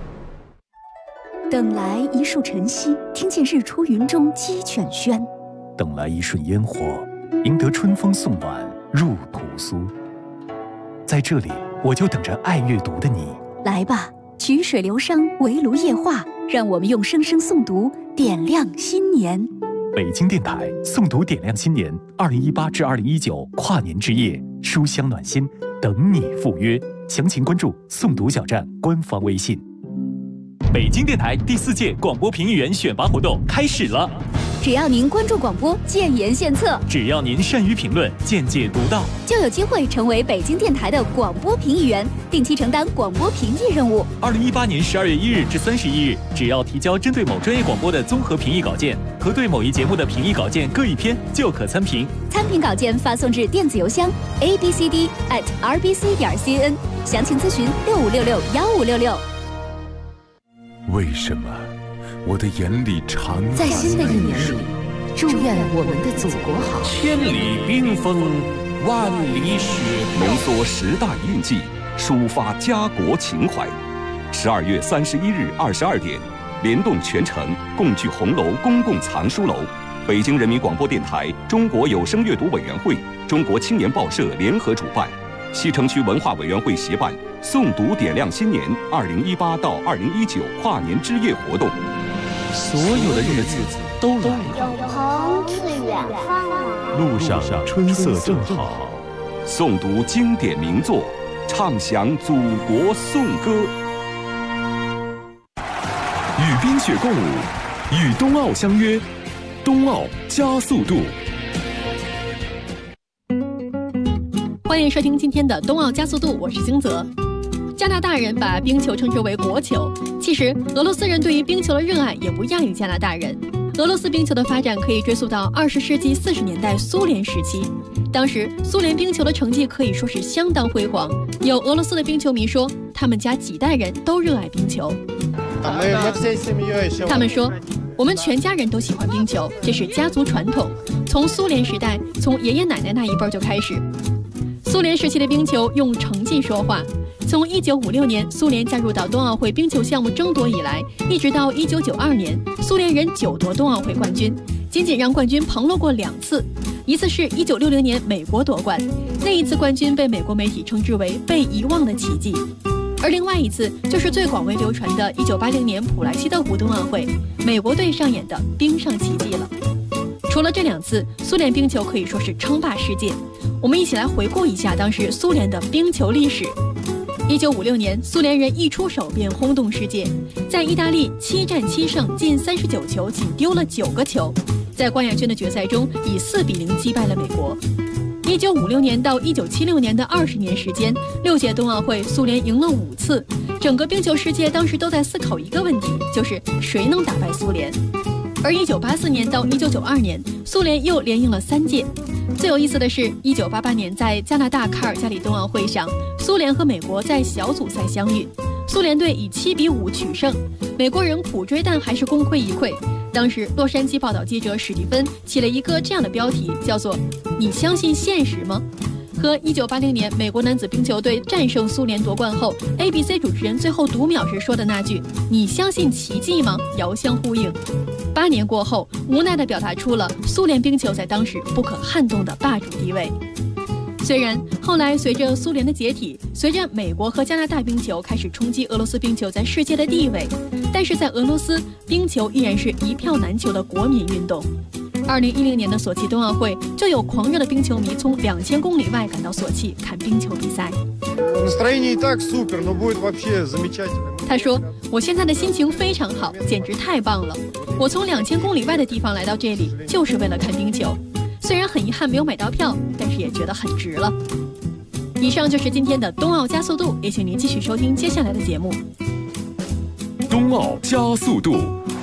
等来一树晨曦，听见日出云中鸡犬喧； 等来一瞬烟火，赢得春风送暖入屠苏。在这里，我就等着爱阅读的你。 来吧，曲水流觞，围炉夜话，让我们用声声诵读点亮新年。 北京电台诵读点亮新年2018至2019跨年之夜，书香暖心，等你赴约。详情关注诵读小站官方微信。 北京电台第4届广播评议员选拔活动开始了。 只要您关注广播，建言献策； 只要您善于评论，见解独到， 就有机会成为北京电台的广播评议员，定期承担广播评议任务。 2018年12月1日至31日，只要提交针对某专业广播的综合评议稿件和对某一节目的评议稿件各1篇，就可参评。 参评稿件发送至电子邮箱 abcd@rbc.cn， 详情咨询65661566。 为什么我的眼里常在新的一年里，祝愿我们的祖国好。 千里冰封，万里雪浓缩10大印记，抒发家国情怀。12月31日22点，联动全城共聚红楼公共藏书楼，北京人民广播电台、中国有声阅读委员会、中国青年报社联合主办，西城区文化委员会协办诵读点亮新年2018到2019跨年之夜活动。 所有的日子都来了， 有朋自远方来， 路上春色正好。 诵读经典名作，唱响祖国颂歌。 与冰雪共舞，与冬奥相约，冬奥加速度。 欢迎收听今天的冬奥加速度，我是星泽。加拿大人把冰球称之为国球，其实俄罗斯人对于冰球的热爱也不亚于加拿大人。俄罗斯冰球的发展可以追溯到20世纪40年代苏联时期，当时苏联冰球的成绩可以说是相当辉煌。有俄罗斯的冰球迷说，他们家几代人都热爱冰球。他们说，我们全家人都喜欢冰球，这是家族传统，从苏联时代，从爷爷奶奶那一辈就开始。苏联时期的冰球用成绩说话，从1956年苏联加入到冬奥会冰球项目争夺以来，一直到1992年，苏联人9夺冬奥会冠军，仅仅让冠军旁落过2次，一次是1960年美国夺冠，那一次冠军被美国媒体称之为被遗忘的奇迹，而另外一次就是最广为流传的1980年普莱希特湖冬奥会，美国队上演的冰上奇迹了。除了这2次，苏联冰球可以说是称霸世界。我们一起来回顾一下当时苏联的冰球历史。1956年，苏联人一出手便轰动世界，在意大利7战7胜，进39球，仅丢了9个球，在冠亚军的决赛中以4-0击败了美国。1956年到1976年的20年时间，6届冬奥会，苏联赢了5次。整个冰球世界当时都在思考一个问题，就是谁能打败苏联。而1984年到1992年，苏联又连赢了3届。最有意思的是，1988年在加拿大卡尔加里冬奥会上，苏联和美国在小组赛相遇，苏联队以7-5取胜，美国人苦追但还是功亏一篑。当时洛杉矶报道记者史蒂芬起了一个这样的标题，叫做“你相信现实吗？” 和1980年美国男子冰球队战胜苏联夺冠后 ABC 主持人最后读秒时说的那句“你相信奇迹吗”遥相呼应。8年过后，无奈地表达出了苏联冰球在当时不可撼动的霸主地位。虽然后来随着苏联的解体，随着美国和加拿大冰球开始冲击俄罗斯冰球在世界的地位，但是在俄罗斯，冰球依然是一票难求的国民运动。2010年的索契冬奥会，就有狂热的冰球迷从2000公里外赶到索契看冰球比赛。他说：“我现在的心情非常好，简直太棒了！我从2000公里外的地方来到这里，就是为了看冰球。虽然很遗憾没有买到票，但是也觉得很值了。”以上就是今天的冬奥加速度，也请您继续收听接下来的节目。 冬奥加速度。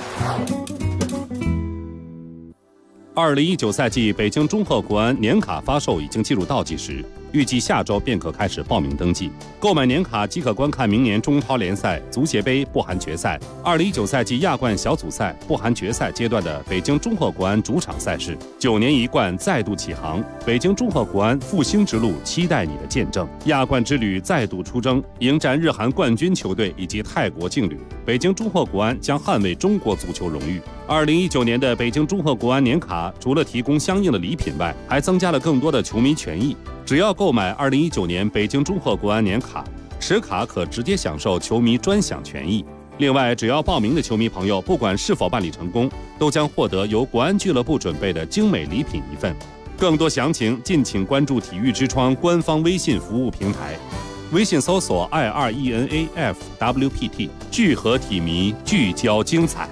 2019赛季北京中赫国安年卡发售已经进入倒计时，预计下周便可开始报名登记。购买年卡即可观看明年中超联赛、足协杯不含决赛、2019赛季亚冠小组赛不含决赛阶段的北京中赫国安主场赛事。9年一冠再度起航，北京中赫国安复兴之路期待你的见证。亚冠之旅再度出征，迎战日韩冠军球队以及泰国劲旅。北京中赫国安将捍卫中国足球荣誉。2019年的北京中赫国安年卡，除了提供相应的礼品外，还增加了更多的球迷权益。只要购买2019年北京中赫国安年卡，持卡可直接享受球迷专享权益。另外，只要报名的球迷朋友，不管是否办理成功，都将获得由国安俱乐部准备的精美礼品一份。更多详情，敬请关注体育之窗官方微信服务平台，微信搜索 IRENAFWPT， 聚合体迷，聚焦精彩。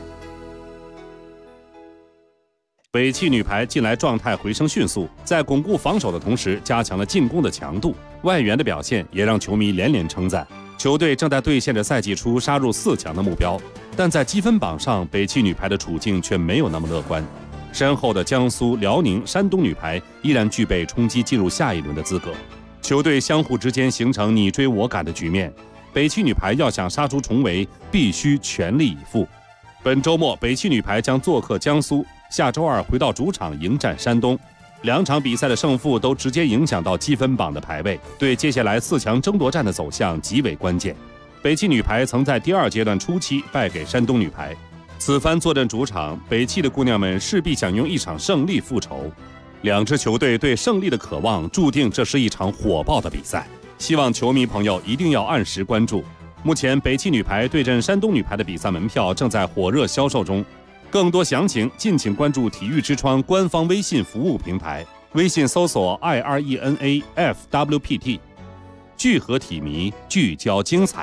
北汽女排近来状态回升迅速，在巩固防守的同时，加强了进攻的强度，外援的表现也让球迷连连称赞。球队正在兑现着赛季初杀入4强的目标，但在积分榜上，北汽女排的处境却没有那么乐观。身后的江苏、辽宁、山东女排依然具备冲击进入下一轮的资格。球队相互之间形成你追我赶的局面，北汽女排要想杀出重围，必须全力以赴。本周末，北汽女排将做客江苏，下周2回到主场迎战山东。2场比赛的胜负都直接影响到积分榜的排位，对接下来4强争夺战的走向极为关键。北汽女排曾在第2阶段初期败给山东女排，此番坐镇主场，北汽的姑娘们势必想用一场胜利复仇。2支球队对胜利的渴望，注定这是一场火爆的比赛。希望球迷朋友一定要按时关注。目前，北汽女排对阵山东女排的比赛门票正在火热销售中。更多详情，敬请关注体育之窗官方微信服务平台，微信搜索 IRENAFWPT， 聚合体迷，聚焦精彩。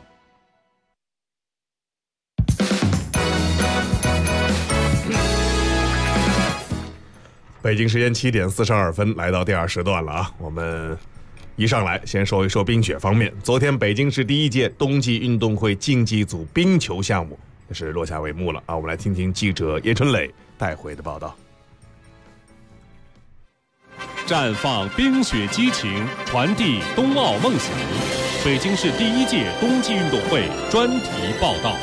北京时间7点42分，来到第2时段了啊！我们一上来先说一说冰雪方面。昨天，北京市第1届冬季运动会竞技组冰球项目是落下帷幕了啊！我们来听听记者叶春磊带回的报道。 绽放冰雪激情，传递冬奥梦想。北京市第1届冬季运动会专题报道。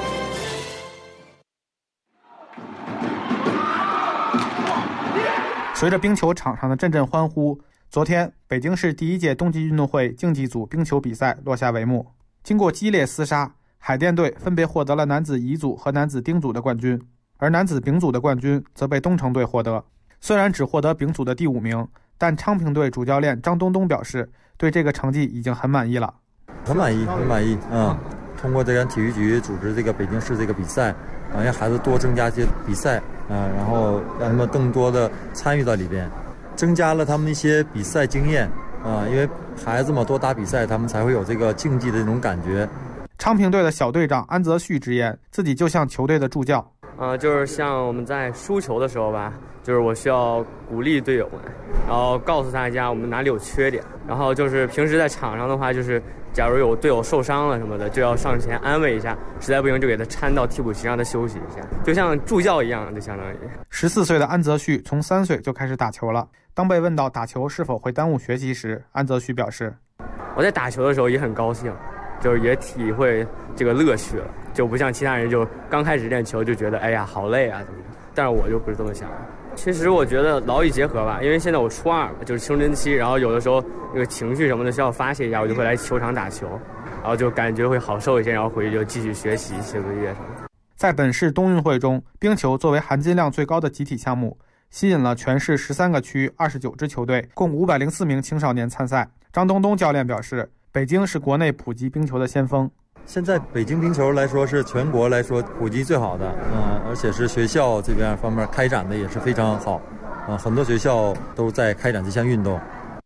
随着冰球场上的阵阵欢呼，昨天北京市第1届冬季运动会竞技组冰球比赛落下帷幕。经过激烈厮杀，海淀队分别获得了男子乙组和男子丁组的冠军，而男子丙组的冠军则被东城队获得。虽然只获得丙组的第5名，但昌平队主教练张东东表示，对这个成绩已经很满意了。 很满意。通过这个体育局组织这个北京市这个比赛，让孩子多增加一些比赛，然后让他们更多的参与到里边，增加了他们一些比赛经验因为孩子嘛多打比赛，他们才会有这个竞技的这种感觉。 昌平队的小队长安泽旭直言，自己就像球队的助教。 就是像我们在输球的时候吧，就是我需要鼓励队友们，然后告诉大家我们哪里有缺点，然后就是平时在场上的话，就是假如有队友受伤了什么的，就要上前安慰一下，实在不行就给他搀到替补席让他休息一下，就像助教一样，就相当于。 14岁的安泽旭从3岁就开始打球了。当被问到打球是否会耽误学习时，安泽旭表示：“ 我在打球的时候也很高兴。”就是也体会这个乐趣了，就不像其他人就刚开始练球就觉得哎呀好累啊怎么的，但是我就不是这么想， 其实我觉得劳逸结合吧，因为现在我初2，就是青春期，然后有的时候这个情绪什么的需要发泄一下，我就会来球场打球，然后就感觉会好受一些，然后回去就继续学习、写作业什么的。 在本市冬运会中，冰球作为含金量最高的集体项目，吸引了全市13个区29支球队，共504名青少年参赛。张东东教练表示，北京是国内普及冰球的先锋。 现在北京冰球来说是全国来说普及最好的，而且是学校这边方面开展的也是非常好，很多学校都在开展这项运动。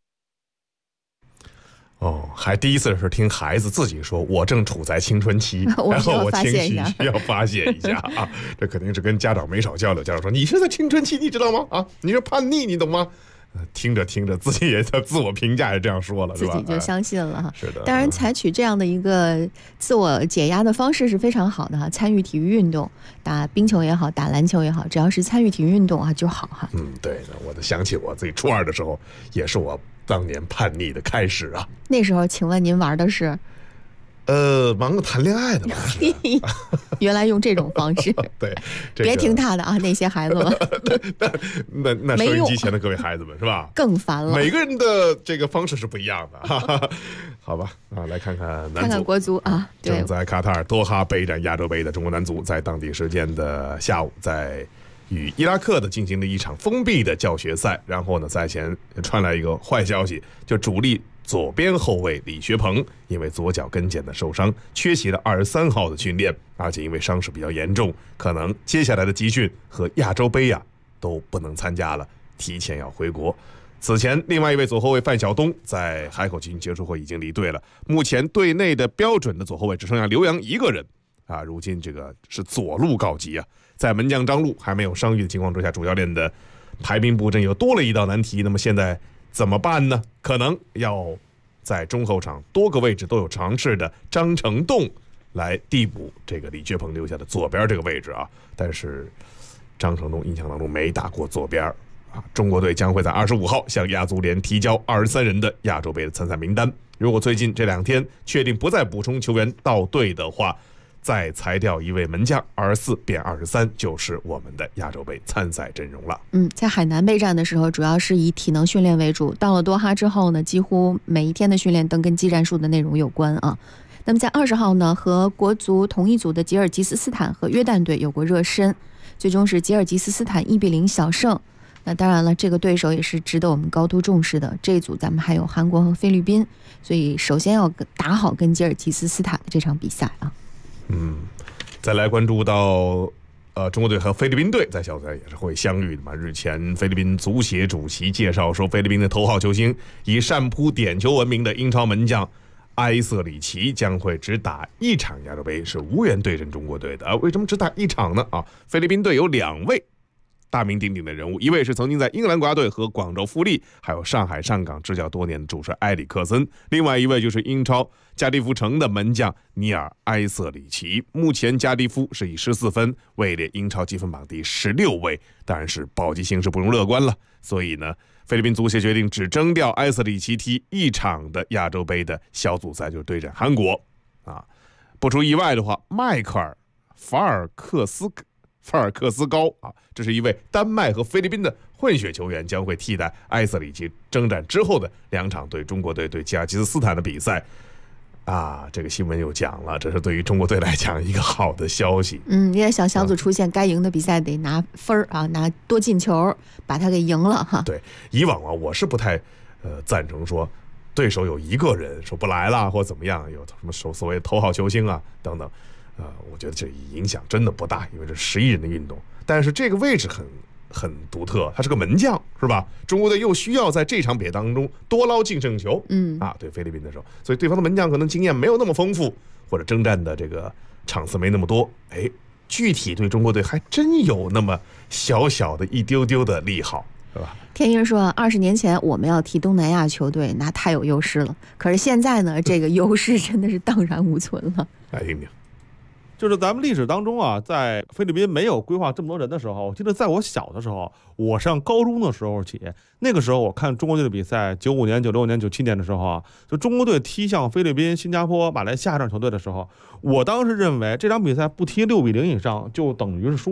哦，还第一次是听孩子自己说，我正处在青春期，然后我情绪需要发泄一下啊，这肯定是跟家长没少交流。家长说你是在青春期，你知道吗？啊，你是叛逆，你懂吗？听着听着，自己也在自我评价也这样说了， 自己就相信了哈。 是的， 当然采取这样的一个自我解压的方式是非常好的哈。参与体育运动，打冰球也好，打篮球也好，只要是参与体育运动啊就好哈。 对，我就想起我自己初2的时候，也是我当年叛逆的开始啊。 那时候，请问您玩的是？ 忙着谈恋爱的吧？ 原来用这种方式， 对， 别听他的啊，那些孩子们。 那收音机前的各位孩子们是吧？ 更烦了。 每个人的这个方式是不一样的，哈哈。好吧，来看看男足， 看看国足啊。对， 正在卡塔尔多哈备战亚洲杯的中国男足，在当地时间的下午，在与伊拉克的进行了一场封闭的教学赛。然后呢，赛前传来一个坏消息，就主力左边后卫李学鹏因为左脚跟腱的受伤，缺席了23号的训练，而且因为伤势比较严重，可能接下来的集训和亚洲杯都不能参加了，提前要回国。此前，另外一位左后卫范晓东在海口集训结束后已经离队了。目前队内的标准的左后卫只剩下刘洋一个人啊，如今这个是左路告急啊。在门将张路还没有伤愈的情况之下，主教练的排兵布阵又多了一道难题。那么现在怎么办呢？可能要在中后场多个位置都有尝试的张成栋来递补这个李学鹏留下的左边这个位置啊。但是张成栋印象当中没打过左边啊。中国队将会在25号向亚足联提交23人的亚洲杯的参赛名单。如果最近这2天确定不再补充球员到队的话，再裁掉一位门将，24变23就是我们的亚洲杯参赛阵容了。 在海南备战的时候，主要是以体能训练为主。到了多哈之后呢，几乎每一天的训练都跟技战术的内容有关啊。那么在20号呢，和国足同一组的吉尔吉斯斯坦和约旦队有过热身，最终是吉尔吉斯斯坦1比0小胜。那当然了，这个对手也是值得我们高度重视的。这一组咱们还有韩国和菲律宾，所以首先要打好跟吉尔吉斯斯坦的这场比赛啊。 再来关注到中国队和菲律宾队在小组赛也是会相遇的嘛。日前菲律宾足协主席介绍说，菲律宾的头号球星以善扑点球闻名的英超门将埃瑟里奇将会只打1场亚洲杯，是无缘对阵中国队的。为什么只打1场呢？菲律宾队有2位大名鼎鼎的人物，一位是曾经在英格兰国家队和广州富力还有上海上港执教多年的主帅埃里克森，另外一位就是英超加迪夫城的门将尼尔埃瑟里奇。目前加迪夫是以14分位列英超积分榜第16位，当然是保级形势不容乐观了。所以呢，菲律宾足协决定只征调埃瑟里奇踢1场的亚洲杯的小组赛，就是对阵韩国啊。不出意外的话，迈克尔法尔克斯高啊，这是一位丹麦和菲律宾的混血球员，将会替代埃瑟里奇征战之后的2场对中国队对吉尔吉斯斯坦的比赛啊。这个新闻又讲了，这是对于中国队来讲一个好的消息。 也想小组出线，该赢的比赛得拿分啊，拿多进球把它给赢了哈。 对，以往我是不太赞成说对手有一个人说不来了或怎么样，有什么所谓头号球星啊等等。我觉得这影响真的不大，因为这11人的运动。但是这个位置很独特，他是个门将，是吧？中国队又需要在这场比赛当中多捞净胜球，对菲律宾的时候，所以对方的门将可能经验没有那么丰富，或者征战的这个场次没那么多。具体对中国队还真有那么小小的一丢丢的利好，是吧？ 天鹰说，20年前我们要踢东南亚球队，那太有优势了。可是现在呢，这个优势真的是荡然无存了。 来听听。 就是咱们历史当中啊，在菲律宾没有规划这么多人的时候，我记得在我小的时候，我上高中的时候起，那个时候我看中国队的比赛，95年、96年、97年的时候啊，就中国队踢向菲律宾、新加坡、马来西亚这样球队的时候，我当时认为这场比赛不踢6比0以上就等于是输了。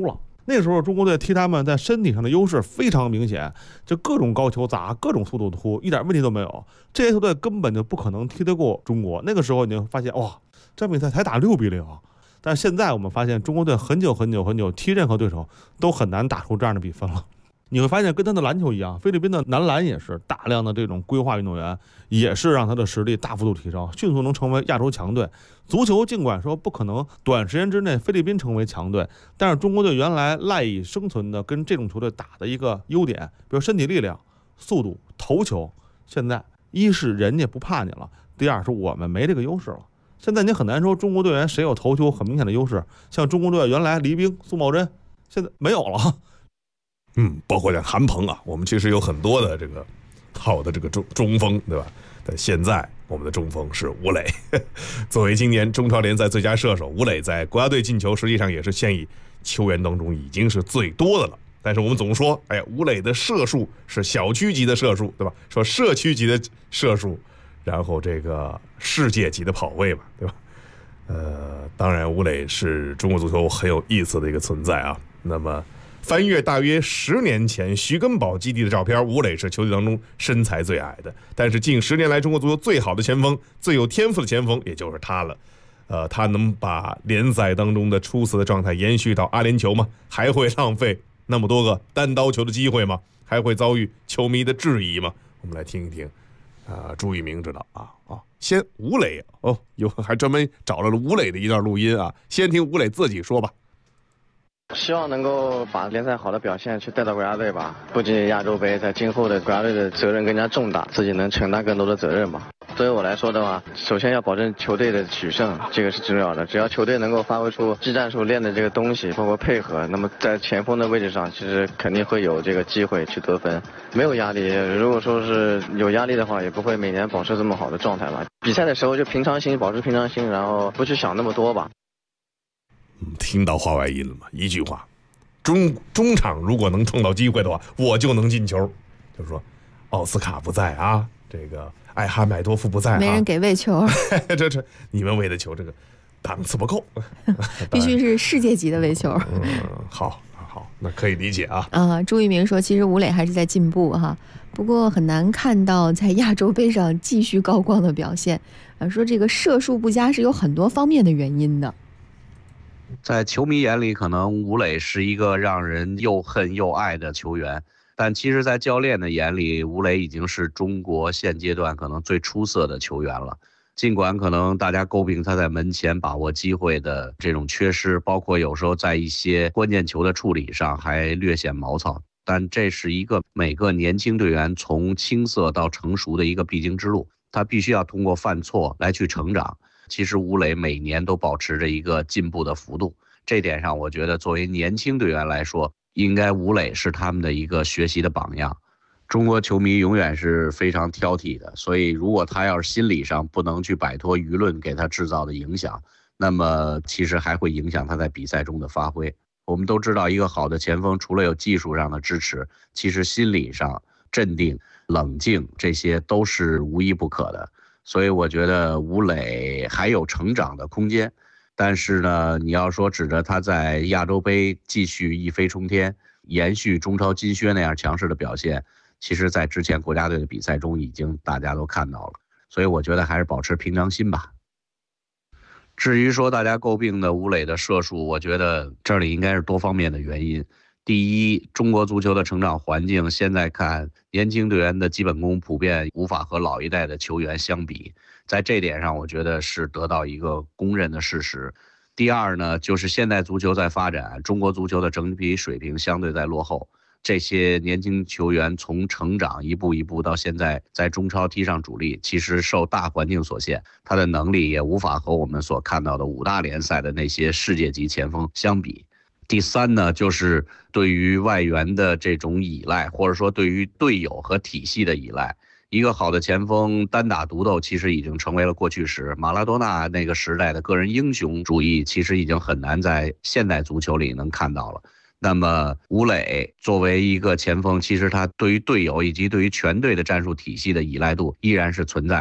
那个时候中国队踢他们在身体上的优势非常明显，就各种高球砸，各种速度突，一点问题都没有。这些球队根本就不可能踢得过中国。那个时候你就发现，哇，这比赛才打6-0。但是现在我们发现，中国队很久踢任何对手都很难打出这样的比分了。你会发现跟他的篮球一样，菲律宾的男篮也是大量的这种规划运动员，也是让他的实力大幅度提升，迅速能成为亚洲强队。足球尽管说不可能短时间之内菲律宾成为强队，但是中国队原来赖以生存的跟这种球队打的一个优点，比如身体力量、速度、头球，现在一是人家不怕你了，第二是我们没这个优势了。现在你很难说中国队员谁有头球很明显的优势，像中国队原来黎兵、苏茂贞，现在没有了。 包括像韩鹏啊，我们其实有很多的这个好的这个中锋，对吧？但现在我们的中锋是吴磊，作为今年中超联赛最佳射手，吴磊在国家队进球实际上也是现役球员当中已经是最多的了。但是我们总说，哎呀，吴磊的射术是小区级的射术，对吧？说社区级的射术，然后这个世界级的跑位嘛，对吧？当然吴磊是中国足球很有意思的一个存在啊。那么翻阅大约10年前徐根宝基地的照片，吴磊是球队当中身材最矮的，但是近10年来中国足球最好的前锋、最有天赋的前锋，也就是他了。他能把联赛当中的出色的状态延续到阿联酋吗？还会浪费那么多个单刀球的机会吗？还会遭遇球迷的质疑吗？我们来听一听，朱一鸣知道啊。先吴磊还专门找了吴磊的一段录音啊，先听吴磊自己说吧。 希望能够把联赛好的表现去带到国家队吧，不仅亚洲杯，在今后的国家队的责任更加重大，自己能承担更多的责任吧。对于我来说的话，首先要保证球队的取胜，这个是重要的。只要球队能够发挥出技战术练的这个东西，包括配合，那么在前锋的位置上，其实肯定会有这个机会去得分，没有压力。如果说是有压力的话，也不会每年保持这么好的状态吧。比赛的时候就平常心，保持平常心，然后不去想那么多吧。 听到话外音了吗？一句话，中场如果能创造机会的话，我就能进球。就是说，奥斯卡不在啊，这个艾哈迈多夫不在啊， 没人给喂球。 这你们喂的球，这个档次不够， 必须是世界级的喂球。 好，那可以理解啊。 朱一鸣说，其实吴磊还是在进步哈，不过很难看到在亚洲杯上继续高光的表现。说这个射术不佳是有很多方面的原因的。 在球迷眼里，可能吴磊是一个让人又恨又爱的球员，但其实在教练的眼里，吴磊已经是中国现阶段可能最出色的球员了。尽管可能大家诟病他在门前把握机会的这种缺失，包括有时候在一些关键球的处理上还略显毛糙，但这是一个每个年轻队员从青涩到成熟的一个必经之路，他必须要通过犯错来去成长。其实吴磊每年都保持着一个进步的幅度，这点上我觉得作为年轻队员来说，应该吴磊是他们的一个学习的榜样。中国球迷永远是非常挑剔的，所以如果他要是心理上不能去摆脱舆论给他制造的影响，那么其实还会影响他在比赛中的发挥。我们都知道，一个好的前锋除了有技术上的支持，其实心理上镇定、冷静这些都是无一不可的。所以我觉得吴磊还有成长的空间，但是呢，你要说指着他在亚洲杯继续一飞冲天，延续中超金靴那样强势的表现，其实在之前国家队的比赛中已经大家都看到了。所以我觉得还是保持平常心吧。至于说大家诟病的吴磊的射术，我觉得这里应该是多方面的原因。第一，中国足球的成长环境现在看，年轻队员的基本功普遍无法和老一代的球员相比，在这点上我觉得是得到一个公认的事实。第二呢，就是现在足球在发展，中国足球的整体水平相对在落后，这些年轻球员从成长一步一步到现在在中超踢上主力，其实受大环境所限，他的能力也无法和我们所看到的5大联赛的那些世界级前锋相比。第三呢，就是对于外援的这种依赖，或者说对于队友和体系的依赖。一个好的前锋单打独斗其实已经成为了过去时，马拉多纳那个时代的个人英雄主义其实已经很难在现代足球里能看到了。那么吴磊作为一个前锋，其实他对于队友以及对于全队的战术体系的依赖度依然是存在的。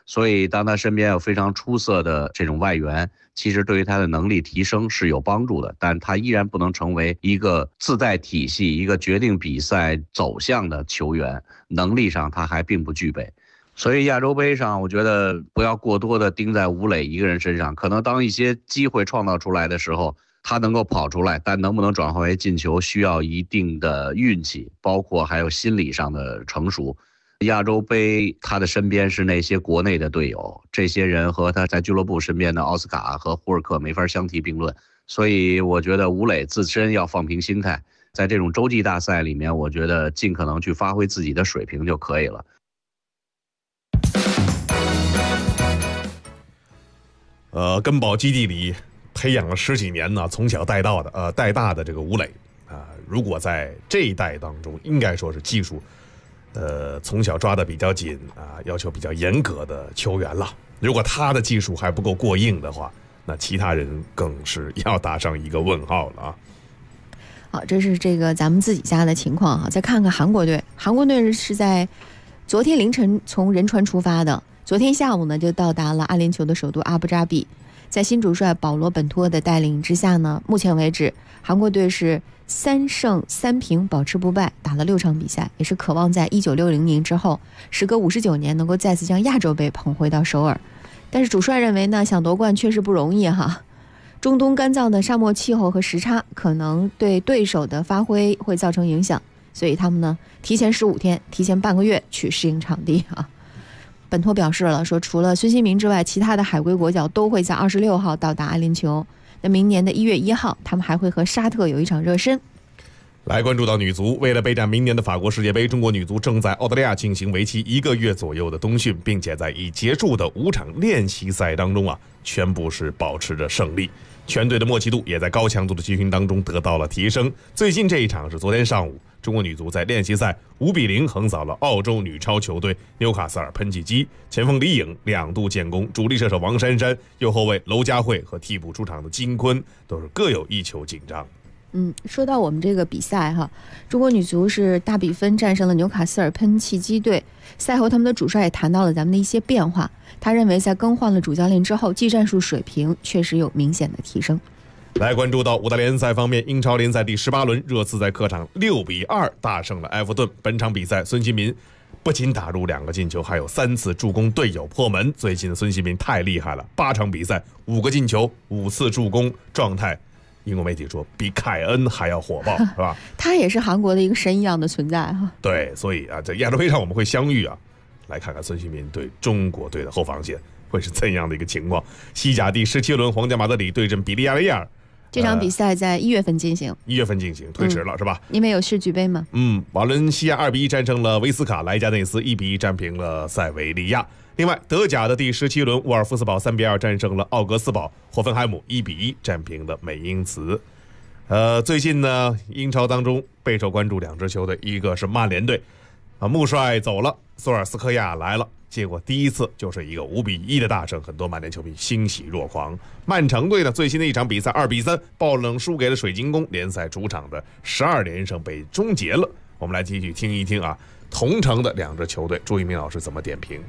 所以当他身边有非常出色的这种外援，其实对于他的能力提升是有帮助的，但他依然不能成为一个自带体系、一个决定比赛走向的球员，能力上他还并不具备。所以亚洲杯上，我觉得不要过多的盯在吴磊一个人身上，可能当一些机会创造出来的时候，他能够跑出来，但能不能转化为进球，需要一定的运气，包括还有心理上的成熟。亚洲杯他的身边是那些国内的队友，这些人和他在俱乐部身边的奥斯卡和胡尔克没法相提并论，所以我觉得吴磊自身要放平心态，在这种洲际大赛里面，我觉得尽可能去发挥自己的水平就可以了。 根宝基地里培养了10几年呢，从小带大的这个吴磊如果在这一代当中，应该说是技术从小抓得比较紧要求比较严格的球员了。如果他的技术还不够过硬的话，那其他人更是要打上一个问号了啊。 好，这是这个咱们自己家的情况哈。再看看韩国队，韩国队是在昨天凌晨从仁川出发的，昨天下午呢就到达了阿联酋的首都阿布扎比。在新主帅保罗本托的带领之下呢，目前为止韩国队是3胜3平保持不败，打了6场比赛，也是渴望在1960年之后时隔59年能够再次将亚洲杯捧回到首尔。但是主帅认为呢，想夺冠确实不容易哈。中东干燥的沙漠气候和时差可能对对手的发挥会造成影响，所以他们呢提前15天，提前半个月去适应场地啊。本托表示了，说除了孙兴民之外，其他的海归国脚都会在26号到达阿联酋。那明年的1月1号，他们还会和沙特有一场热身。 来关注到女足，为了备战明年的法国世界杯，中国女足正在澳大利亚进行为期1个月左右的冬训，并且在已结束的5场练习赛当中全部是保持着胜利。全队的默契度也在高强度的集训当中得到了提升。最近这一场是昨天上午，中国女足在练习赛5-0横扫了澳洲女超球队纽卡斯尔喷气机，前锋李颖2度建功，主力射手王珊珊、右后卫娄佳慧和替补出场的金坤都是各有1球进账。 说到我们这个比赛哈，中国女足是大比分战胜了纽卡斯尔喷气机队。赛后他们的主帅也谈到了咱们的一些变化，他认为在更换了主教练之后，技战术水平确实有明显的提升。 来关注到5大联赛方面，英超联赛第18轮，热刺在客场6-2大胜了埃弗顿。本场比赛孙兴民不仅打入2个进球，还有3次助攻队友破门。最近的孙兴民太厉害了，8场比赛5个进球5次助攻，状态英国媒体说比凯恩还要火爆是吧？ 他也是韩国的一个神一样的存在哈。 对，所以在亚洲杯上我们会相遇来看看孙兴民对中国队的后防线会是怎样的一个情况。西甲第17轮，皇家马德里对阵比利亚雷亚尔。 这场比赛在1月份进行推迟了是吧？ 因为有世俱杯嘛。 瓦伦西亚2-1战胜了维斯卡，莱加内斯1-1战平了塞维利亚。另外，德甲的第17轮，沃尔夫斯堡3-2战胜了奥格斯堡，霍芬海姆1-1战平了美因茨。最近呢，英超当中备受关注2支球队，一个是曼联队，穆帅走了，索尔斯克亚来了，结果第一次就是一个5-1的大胜，很多曼联球迷欣喜若狂。曼城队呢，最新的一场比赛2-3爆冷输给了水晶宫，联赛主场的12连胜被终结了。我们来继续听一听同城的2支球队，朱一鸣老师怎么点评。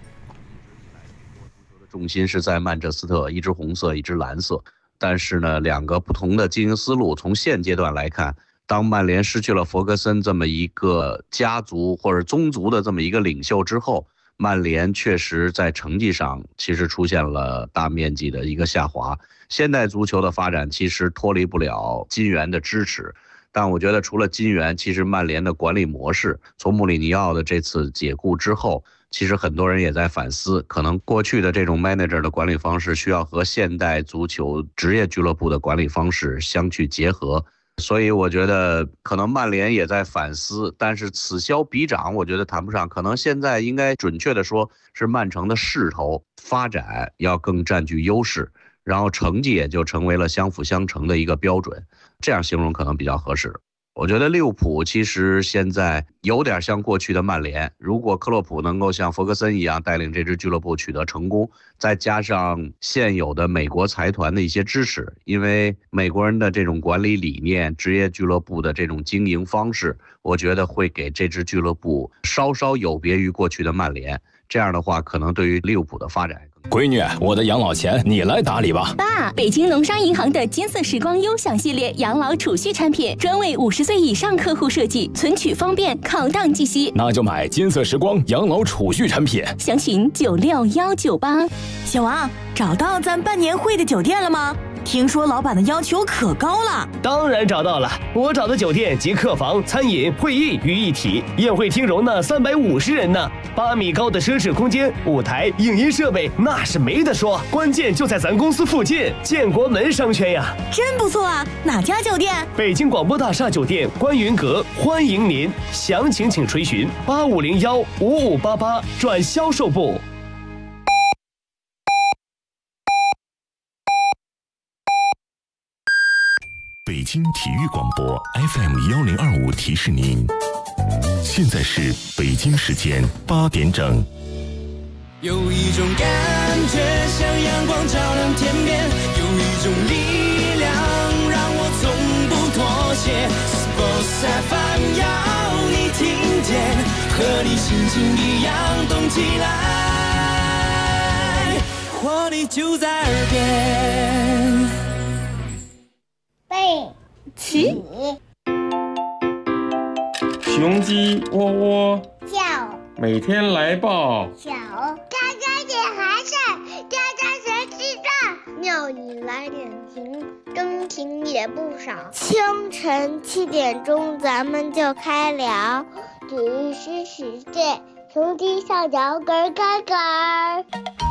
重心是在曼彻斯特，一支红色，一支蓝色。但是呢，2个不同的经营思路。从现阶段来看，当曼联失去了弗格森这么一个家族或者宗族的这么一个领袖之后，曼联确实在成绩上其实出现了大面积的一个下滑。现代足球的发展其实脱离不了金元的支持，但我觉得除了金元，其实曼联的管理模式，从穆里尼奥的这次解雇之后，其实很多人也在反思，可能过去的这种 manager 的管理方式需要和现代足球职业俱乐部的管理方式相去结合。所以我觉得可能曼联也在反思，但是此消彼长我觉得谈不上，可能现在应该准确的说是曼城的势头发展要更占据优势，然后成绩也就成为了相辅相成的一个标准，这样形容可能比较合适。我觉得利物浦其实现在有点像过去的曼联，如果克洛普能够像弗格森一样带领这支俱乐部取得成功，再加上现有的美国财团的一些支持，因为美国人的这种管理理念，职业俱乐部的这种经营方式，我觉得会给这支俱乐部稍稍有别于过去的曼联， 这样的话可能对于利物浦的发展。 闺女，我的养老钱你来打理吧。 爸，北京农商银行的金色时光优享系列养老储蓄产品，专为50岁以上客户设计，存取方便，抗荡计息。 那就买金色时光养老储蓄产品， 详询96198。 小王，找到咱办年会的酒店了吗？听说老板的要求可高了。 当然找到了，我找的酒店集客房、餐饮、会议于一体，宴会厅容纳350人呢，8米高的奢侈空间，舞台、影音设备那是没得说，关键就在咱公司附近，建国门商圈呀。 真不错啊，哪家酒店？ 北京广播大厦酒店观云阁，欢迎您，详情请垂询8501-5588转销售部。 北京体育广播 FM1025提示您，现在是北京时间8点整。 有一种感觉像阳光照亮天边，有一种力量让我从不妥协。Sports FM 要你听见，和你心情一样动起来，活力就在耳边。 背起， 雄鸡喔喔叫， 每天来报小，家家点孩子，家家学鸡蛋，鸟语来点情，钟情也不少。清晨7点钟，咱们就开聊，体育新世界，从地上摇杆杆杆。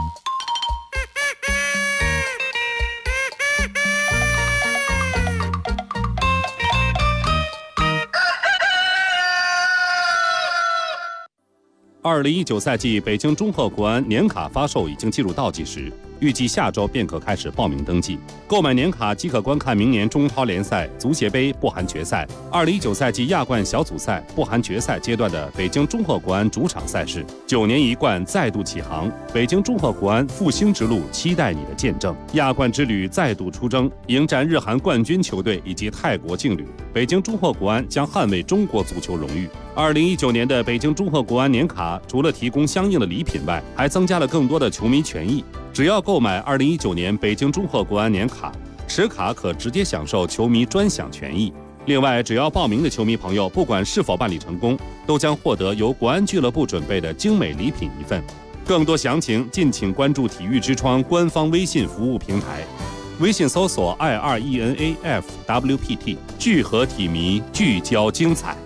2019赛季北京中赫国安年卡发售已经进入倒计时，预计下周便可开始报名登记。购买年卡即可观看明年中超联赛、足协杯不含决赛、2019赛季亚冠小组赛不含决赛阶段的北京中赫国安主场赛事。9年一冠再度起航，北京中赫国安复兴之路期待你的见证。亚冠之旅再度出征，迎战日韩冠军球队以及泰国劲旅。北京中赫国安将捍卫中国足球荣誉。2019年的北京中赫国安年卡除了提供相应的礼品外，还增加了更多的球迷权益。只要购买2019年北京中赫国安年卡，持卡可直接享受球迷专享权益。另外，只要报名的球迷朋友，不管是否办理成功，都将获得由国安俱乐部准备的精美礼品1份。更多详情，敬请关注体育之窗官方微信服务平台，微信搜索 IRENAFWPT， 聚合体迷，聚焦精彩。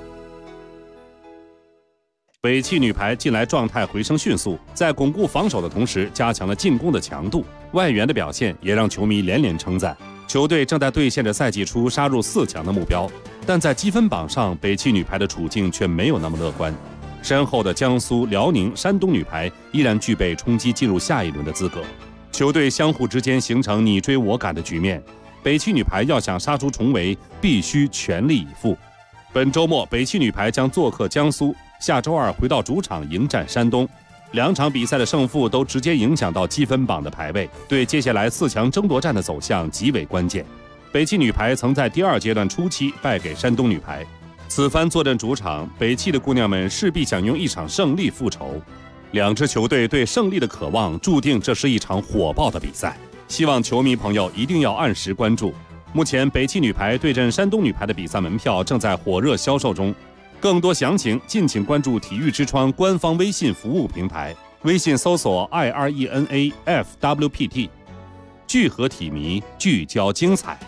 北汽女排近来状态回升迅速，在巩固防守的同时，加强了进攻的强度，外援的表现也让球迷连连称赞。球队正在兑现着赛季初杀入4强的目标，但在积分榜上，北汽女排的处境却没有那么乐观。身后的江苏、辽宁、山东女排依然具备冲击进入下一轮的资格。球队相互之间形成你追我赶的局面，北汽女排要想杀出重围，必须全力以赴。本周末，北汽女排将做客江苏，下周2回到主场迎战山东。2场比赛的胜负都直接影响到积分榜的排位，对接下来4强争夺战的走向极为关键。北汽女排曾在第2阶段初期败给山东女排，此番坐镇主场，北汽的姑娘们势必想用一场胜利复仇。2支球队对胜利的渴望，注定这是一场火爆的比赛。希望球迷朋友一定要按时关注。目前，北汽女排对阵山东女排的比赛门票正在火热销售中。更多详情，敬请关注体育之窗官方微信服务平台，微信搜索 IRENAFWPT， 聚合体迷，聚焦精彩。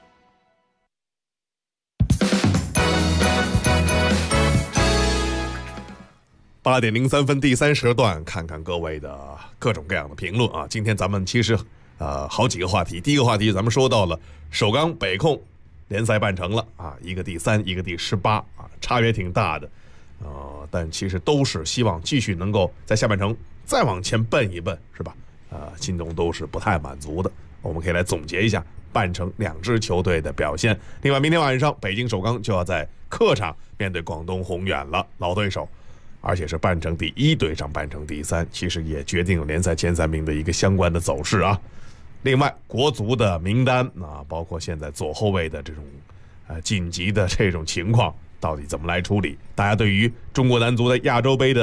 8点03分，第3时段，看看各位的各种各样的评论啊。今天咱们其实好几个话题。第一个话题，咱们说到了首钢、北控联赛办成了啊，一个第3，一个第18啊，差别挺大的，但其实都是希望继续能够在下半程再往前奔一奔，是吧？心中都是不太满足的。我们可以来总结一下半程2支球队的表现。另外，明天晚上北京首钢就要在客场面对广东宏远了，老对手，而且是半程第1对上半程第3，其实也决定了联赛前3名的一个相关的走势啊。另外，国足的名单啊，包括现在左后卫的这种晋级的这种情况，到底怎么来处理？大家对于中国男足的亚洲杯的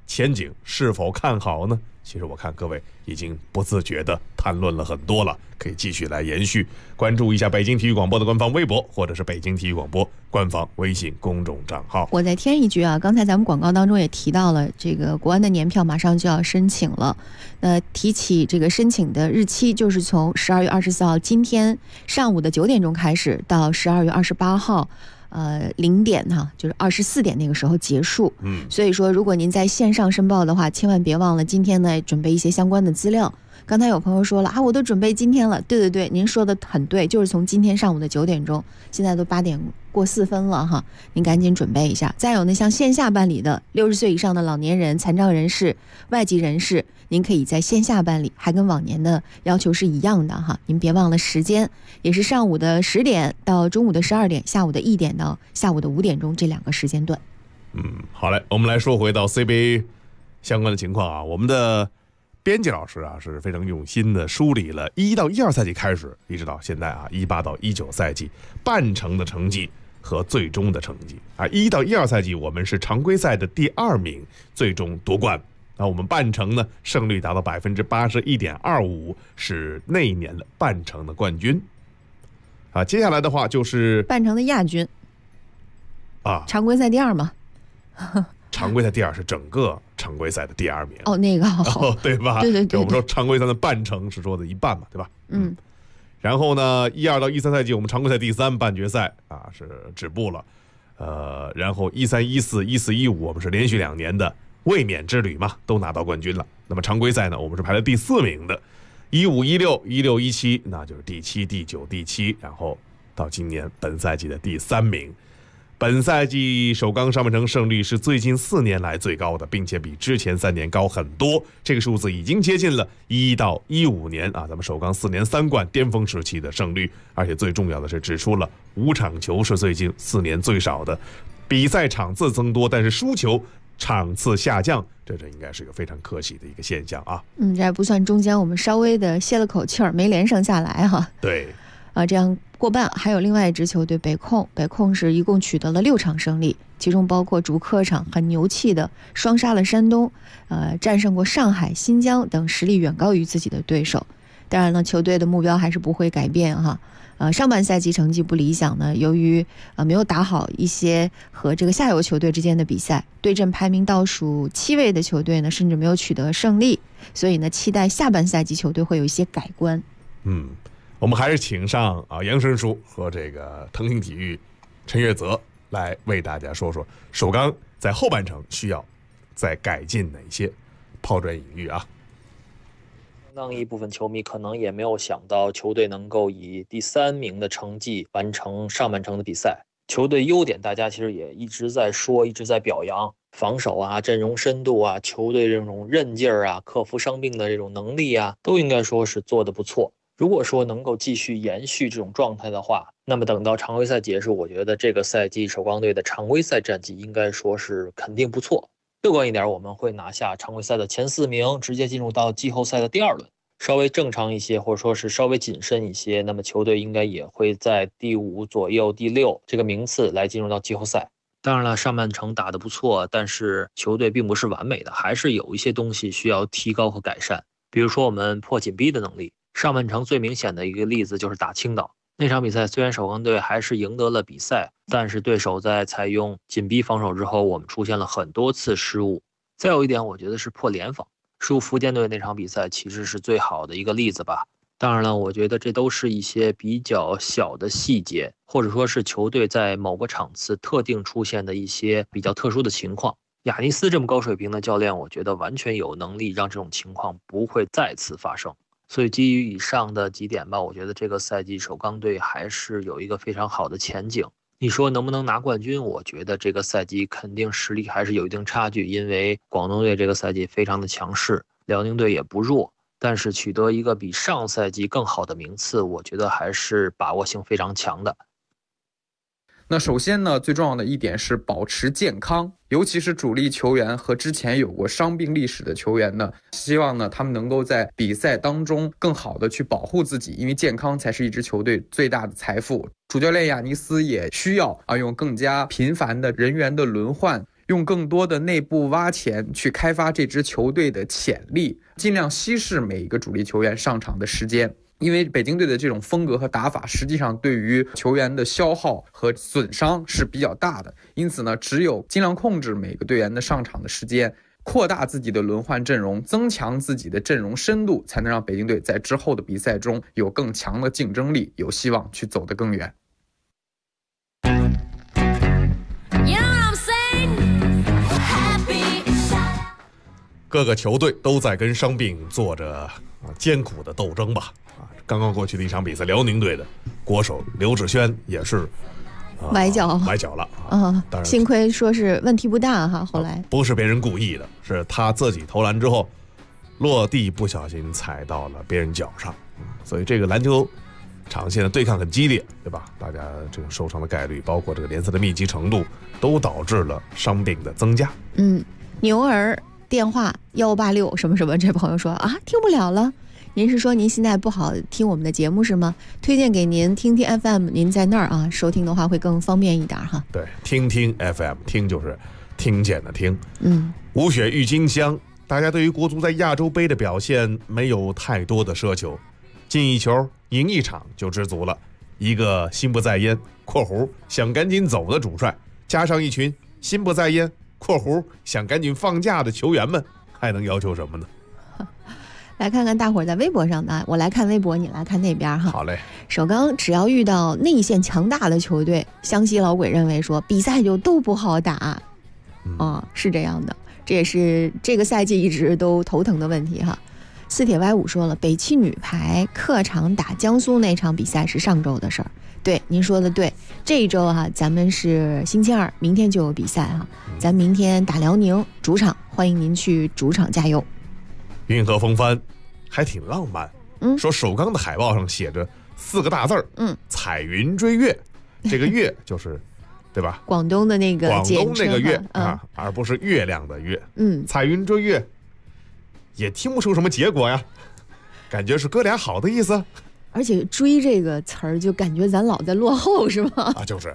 前景是否看好呢？其实我看各位已经不自觉地谈论了很多了，可以继续来延续。关注一下北京体育广播的官方微博，或者是北京体育广播官方微信公众账号。 我再添一句啊，刚才咱们广告当中也提到了，这个国安的年票马上就要申请了。提起这个申请的日期，就是从12月24号今天上午的9点钟开始，到12月28号。0点哈，就是24点那个时候结束。所以说如果您在线上申报的话，千万别忘了今天呢准备一些相关的资料。刚才有朋友说了啊，我都准备今天了。对，您说的很对，就是从今天上午的9点钟，现在都8点过4分了哈，您赶紧准备一下。再有呢，像线下办理的60岁以上的老年人、残障人士、外籍人士，您可以在线下办理，还跟往年的要求是一样的哈。您别忘了时间，也是上午的10点到中午的12点，下午的1点到下午的5点钟这2个时间段。 好嘞，我们来说回到 CBA 相关的情况啊，我们的编辑老师啊是非常用心的梳理了1到12赛季开始一直到现在啊18到19赛季半程的成绩和最终的成绩啊。1到12赛季我们是常规赛的第2名，最终夺冠。那我们半程呢胜率达到 81.25%， 是那一年的半程的冠军啊。接下来的话就是半程的亚军啊， 常规赛第2嘛。 常规赛第2是整个常规赛的第2名那个好， 对吧？ 对， 我们说常规赛的半程是说的一半嘛，对吧？然后呢，12到13赛季我们常规赛第3，半决赛啊是止步了。然后13、14、14、15我们是连续2年的卫冕之旅嘛，都拿到冠军了。那么常规赛呢，我们是排在第4名的。15、16、16、17，那就是第7、第9、第7，然后到今年本赛季的第3名。本赛季首钢上半程胜率是最近4年来最高的，并且比之前3年高很多。这个数字已经接近了1到15年啊，咱们首钢4年3冠巅峰时期的胜率。而且最重要的是指出了5场球是最近4年最少的，比赛场次增多，但是输球场次下降，这应该是一个非常可喜的一个现象啊。 这还不算中间我们稍微的歇了口气儿，没连胜下来哈。 对。 这样过半。还有另外一支球队北控是一共取得了6场胜利，其中包括主客场很牛气的双杀了山东，战胜过上海、新疆等实力远高于自己的对手。当然了，球队的目标还是不会改变哈。上半赛季成绩不理想呢，由于没有打好一些和这个下游球队之间的比赛，对阵排名倒数7位的球队呢，甚至没有取得胜利，所以呢，期待下半赛季球队会有一些改观。 我们还是请上杨申书和这个腾讯体育陈月泽来为大家说说首钢在后半程需要再改进哪些，抛砖引玉啊。 相当一部分球迷可能也没有想到球队能够以第3名的成绩完成上半程的比赛。球队优点大家其实也一直在说，一直在表扬，防守啊、阵容深度啊、球队这种韧劲儿啊、克服伤病的这种能力啊，都应该说是做得不错。如果说能够继续延续这种状态的话，那么等到常规赛结束，我觉得这个赛季首钢队的常规赛战绩应该说是肯定不错。乐观一点，我们会拿下常规赛的前4名，直接进入到季后赛的第2轮。稍微正常一些，或者说是稍微谨慎一些，那么球队应该也会在第5左右、第6这个名次来进入到季后赛。当然了，上半程打得不错，但是球队并不是完美的，还是有一些东西需要提高和改善。比如说我们破紧逼的能力。上半程最明显的一个例子就是打青岛那场比赛，虽然首钢队还是赢得了比赛，但是对手在采用紧逼防守之后，我们出现了很多次失误。再有一点，我觉得是破联防，输福建队那场比赛其实是最好的一个例子吧。当然了，我觉得这都是一些比较小的细节，或者说是球队在某个场次特定出现的一些比较特殊的情况。亚尼斯这么高水平的教练，我觉得完全有能力让这种情况不会再次发生。所以基于以上的几点吧，我觉得这个赛季首钢队还是有一个非常好的前景。你说能不能拿冠军？我觉得这个赛季肯定实力还是有一定差距，因为广东队这个赛季非常的强势，辽宁队也不弱，但是取得一个比上赛季更好的名次，我觉得还是把握性非常强的。 那首先呢，最重要的一点是保持健康，尤其是主力球员和之前有过伤病历史的球员呢，希望呢他们能够在比赛当中更好的去保护自己，因为健康才是一支球队最大的财富。主教练亚尼斯也需要用更加频繁的人员的轮换， 用更多的内部挖潜去开发这支球队的潜力，尽量稀释每一个主力球员上场的时间。因为北京队的这种风格和打法，实际上对于球员的消耗和损伤是比较大的，因此呢，只有尽量控制每个队员的上场的时间，扩大自己的轮换阵容，增强自己的阵容深度，才能让北京队在之后的比赛中有更强的竞争力，有希望去走得更远。 各个球队都在跟伤病做着艰苦的斗争吧。刚刚过去的一场比赛，辽宁队的国手刘志轩也是崴脚了当然幸亏说是问题不大哈。后来不是别人故意的，是他自己投篮之后落地不小心踩到了别人脚上，所以这个篮球场现在对抗很激烈，对吧？大家这个受伤的概率，包括这个联赛的密集程度，都导致了伤病的增加。 牛儿电话186什么什么，这朋友说啊，听不了了。您是说您现在不好听我们的节目是吗？推荐给您听听 FM， 您在那儿啊收听的话会更方便一点哈。 对，听听 FM， 听就是听见的听。吴雪郁金香，大家对于国足在亚洲杯的表现没有太多的奢求，进一球赢一场就知足了。一个心不在焉（括弧想赶紧走的主帅），加上一群心不在焉（括弧想赶紧放假的球员们），还能要求什么呢？ 来看看大伙儿在微博上的，我来看微博，你来看那边哈。 好嘞。 首钢只要遇到内线强大的球队，湘西老鬼认为说比赛就都不好打，是这样的，这也是这个赛季一直都头疼的问题哈。四铁 Y5说了，北汽女排客场打江苏那场比赛是上周的事儿。对，您说的对，这一周哈，咱们是星期二，明天就有比赛哈，咱明天打辽宁主场，欢迎您去主场加油。 运河风帆还挺浪漫，说首钢的海报上写着4个大字儿，彩云追月，这个月就是对吧？ 广东的那个广东那个月而不是月亮的月。彩云追月也听不出什么结果呀，感觉是哥俩好的意思。 而且追这个词儿就感觉咱老在落后是吗？ 就是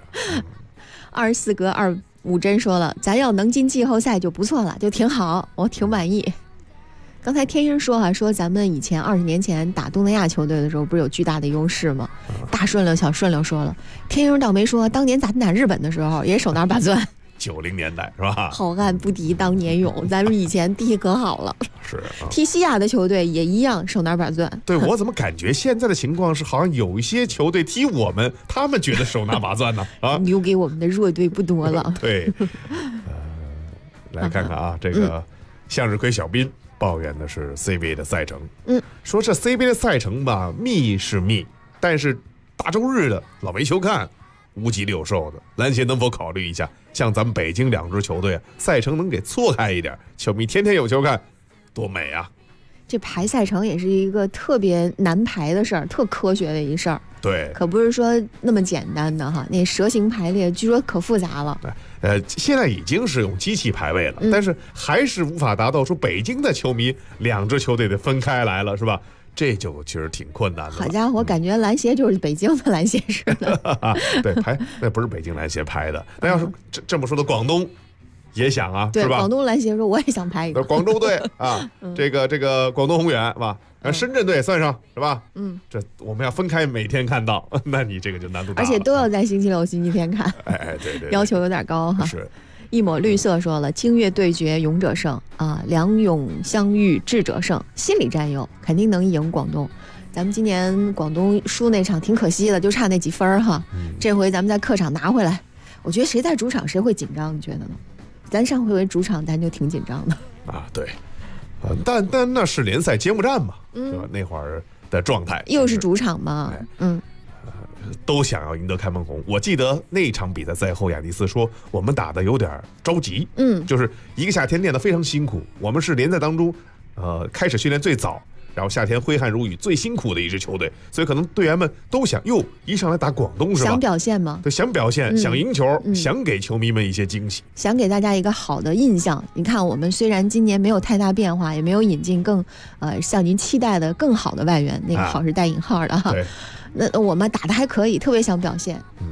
24格25针说了，咱要能进季后赛就不错了，就挺好，我挺满意。刚才天鹰说说咱们以前20年前打东南亚球队的时候不是有巨大的优势吗？大顺溜小顺溜说了，天鹰倒没说当年咱打日本的时候也手拿把攥 90年代是吧？ 好汉不敌当年勇，咱们以前踢可好了。 是踢西亚的球队也一样手拿把攥。 对，我怎么感觉现在的情况是好像有一些球队踢我们，他们觉得手拿把攥呢？ 留给我们的弱队不多了。 对，来看看啊，这个向日葵小斌抱怨的是 CBA 的赛程，说这 CBA 的赛程吧，密是密，但是大周日的老没球看，无鸡六兽的。篮协能否考虑一下，像咱们北京2支球队赛程能给错开一点，球迷天天有球看，多美啊！ 这排赛程也是一个特别难排的事儿，特科学的一事儿。 对， 可不是说那么简单的哈。那蛇形排列据说可复杂了。 现在已经是用机器排位了，但是还是无法达到说北京的球迷2支球队得分开来了，是吧？这就其实挺困难的。 好家伙，感觉篮协就是北京的篮协似的。 对，排那不是北京篮协排的，那要是这么说的，广东也想啊， 对， 是吧？ 广东篮协说我也想排一个。 广州队啊，这个广东宏远是吧？深圳队也算上是吧？这我们要分开每天看到，那你这个就难度大了。 而且都要在星期六、星期天看。 对， 要求有点高哈。 是。 一抹绿色说了，清月对决勇者胜啊，两勇相遇智者胜，心理占优，肯定能赢广东。咱们今年广东输那场挺可惜的，就差那几分哈。这回咱们在客场拿回来，我觉得谁在主场谁会紧张，你觉得呢？咱上回主场咱就挺紧张的啊，对，但那是联赛揭幕战嘛，对吧？那会儿的状态又是主场嘛， 都想要赢得开门红。我记得那场比赛赛后，亚迪斯说我们打的有点着急，就是一个夏天练得非常辛苦，我们是联赛当中开始训练最早，然后夏天挥汗如雨最辛苦的一支球队，所以可能队员们都想一上来打广东是吧？ 想表现吗？ 对，想表现，想赢球，想给球迷们一些惊喜， 想给大家一个好的印象。你看，我们虽然今年没有太大变化，也没有引进更像您期待的更好的外援，那个好是带引号的哈。 对， 那我们打得还可以，特别想表现。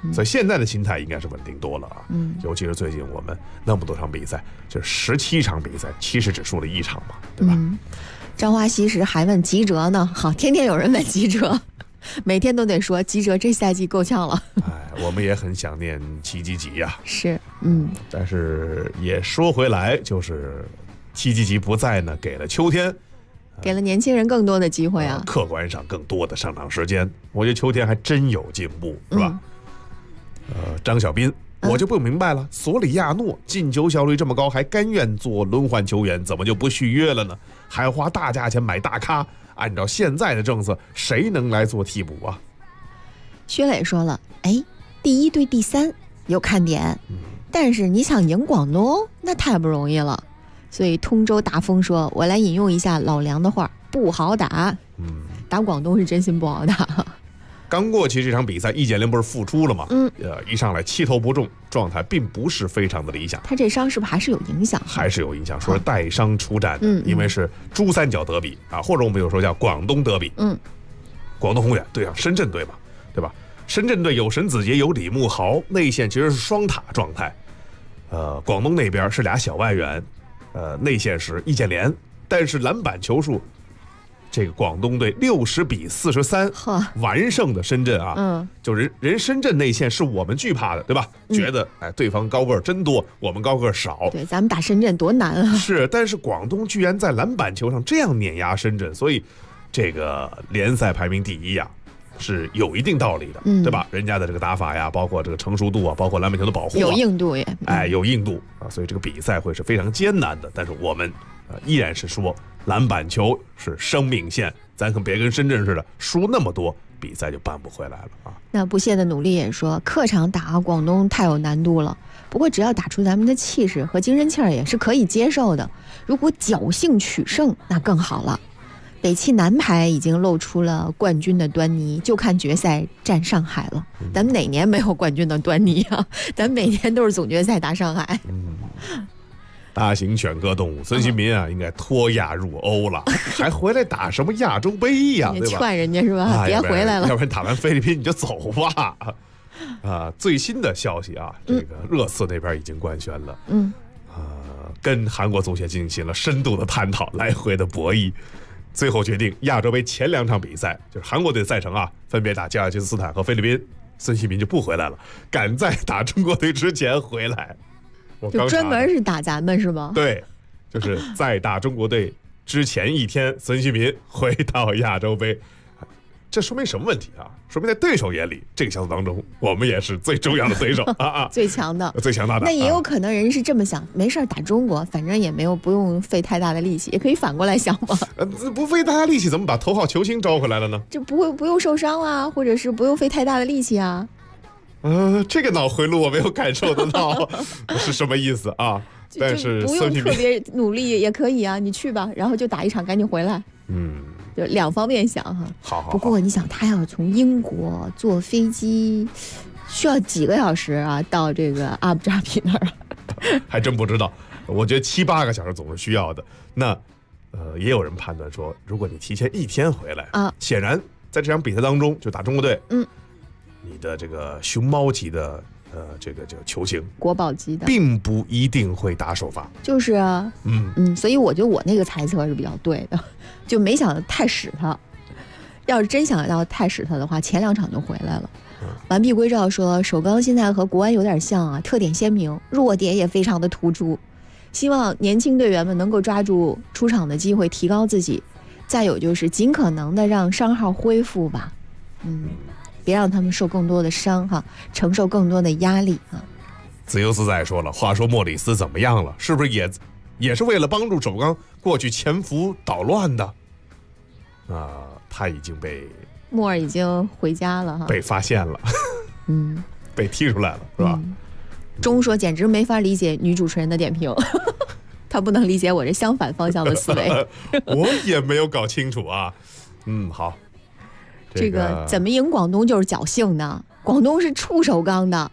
所以现在的心态应该是稳定多了啊。尤其是最近我们那么多场比赛，这17场比赛，其实只输了1场嘛，对吧？ 张华西时还问吉喆呢，好，天天有人问吉喆，每天都得说吉喆这赛季够呛了。 我们也很想念齐吉吉呀。 是， 但是也说回来，就是齐吉吉不在呢，给了秋天。 给了年轻人更多的机会啊， 客观上更多的上场时间，我觉得秋天还真有进步，是吧？张小斌，我就不明白了，索里亚诺进球效率这么高，还甘愿做轮换球员，怎么就不续约了呢？还花大价钱买大咖，按照现在的政策，谁能来做替补啊？ 薛磊说了，第1对第3有看点，但是你想赢广东，那太不容易了。所以通州大风说，我来引用一下老梁的话，不好打。打广东是真心不好打。 刚过去这场比赛，易建联不是复出了吗？一上来7投不中，状态并不是非常的理想。 他这伤是不是还是有影响？ 还是有影响，说是带伤出战，因为是珠三角德比啊，或者我们有时候叫广东德比。广东宏远对上深圳队嘛，对吧？深圳队有沈子杰，有李慕豪，内线其实是双塔状态。广东那边是俩小外援。内线是易建联，但是篮板球数，这个广东队60比43完胜的深圳啊，就人深圳内线是我们惧怕的，对吧？觉得对方高个儿真多，我们高个儿少。 对，咱们打深圳多难啊！ 是，但是广东居然在篮板球上这样碾压深圳，所以这个联赛排名第1呀。是有一定道理的，对吧？人家的这个打法呀，包括这个成熟度啊，包括篮板球的保护， 有硬度也， 有硬度啊，所以这个比赛会是非常艰难的。但是我们依然是说，篮板球是生命线，咱可别跟深圳似的输那么多，比赛就扳不回来了啊。 那不懈的努力也说，客场打广东太有难度了，不过只要打出咱们的气势和精神气儿，也是可以接受的。如果侥幸取胜，那更好了。北汽男排已经露出了冠军的端倪，就看决赛战上海了。咱们哪年没有冠军的端倪啊？咱每年都是总决赛打上海。 大型犬科动物孙兴民啊，应该脱亚入欧了，还回来打什么亚洲杯呀？对吧？ 劝人家是吧？别回来了， 要不然打完菲律宾你就走吧。最新的消息啊，这个热刺那边已经官宣了，跟韩国足协进行了深度的探讨，来回的博弈。最后决定亚洲杯前2场比赛，就是韩国队的赛程啊，分别打吉尔吉斯斯坦和菲律宾，孙兴民就不回来了，赶在打中国队之前回来。 就专门是打咱们是吗？ 对，就是在打中国队之前1天，孙兴民回到亚洲杯。这说明什么问题啊？说明在对手眼里，这个小组当中，我们也是最重要的对手最强的、 最强大的。 那也有可能人是这么想，没事打中国，反正也不用费太大的力气，也可以反过来想嘛。 不费太大力气，怎么把头号球星招回来了呢？ 这不用受伤啊，或者是不用费太大的力气啊。 这个脑回路我没有感受得到是什么意思啊？但是不用特别努力也可以啊，你去吧，然后就打1场，赶紧回来。就2方面想哈。 好。 不过你想，他要从英国坐飞机，需要几个小时啊，到这个阿布扎比那儿？ 还真不知道，我觉得7、8个小时总是需要的。那也有人判断说，如果你提前1天回来啊，显然在这场比赛当中就打中国队，你的这个熊猫级的这个球星， 国宝级的， 并不一定会打首发。 就是啊，所以我觉得我那个猜测是比较对的，就没想太使他。要是真想要太使他的话，前2场就回来了。完璧归赵说，首钢现在和国安有点像啊，特点鲜明，弱点也非常的突出。希望年轻队员们能够抓住出场的机会，提高自己。再有就是尽可能的让伤号恢复吧，别让他们受更多的伤哈，承受更多的压力啊。 自由自在说了，话说莫里斯怎么样了？是不是也是为了帮助首钢过去潜伏捣乱的？他已经被莫尔已经回家了哈， 被发现了，被踢出来了是吧？ 钟说简直没法理解女主持人的点评，他不能理解我这相反方向的思维。 我也没有搞清楚啊。好。 这个怎么赢广东就是侥幸的，广东是触手钢的。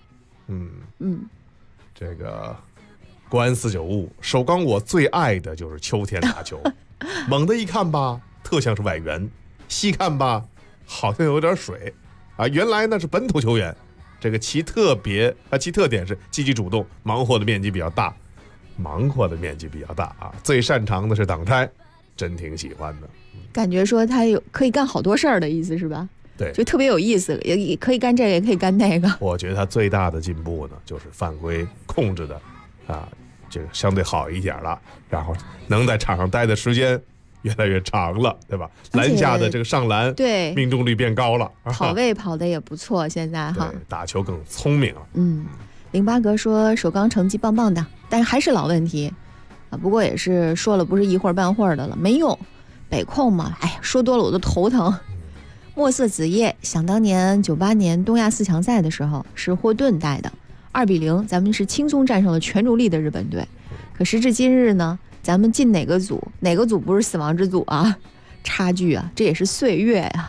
这个国安495首钢，我最爱的就是秋天打球，猛的一看吧，特像是外援；细看吧，好像有点水啊。原来呢是本土球员， 这个其特点是积极主动，忙活的面积比较大啊。最擅长的是挡拆，真挺喜欢的。 感觉说他可以干好多事儿的意思是吧？ 对， 就特别有意思，也可以干这个，也可以干那个。 我觉得他最大的进步呢，就是犯规控制的这个相对好一点了，然后能在场上待的时间越来越长了，对吧？篮下的这个上篮对命中率变高了， 跑位跑的也不错，现在哈， 打球更聪明了。 08哥说首钢成绩棒棒的，但是还是老问题啊。不过也是说了不是一会儿半会儿的了，没用。北控嘛，哎呀，说多了我都头疼。墨色子夜，想当年98年东亚4强赛的时候是霍顿带的，2-0，咱们是轻松战胜了全主力的日本队。可时至今日呢，咱们进哪个组不是死亡之组啊？差距啊，这也是岁月呀。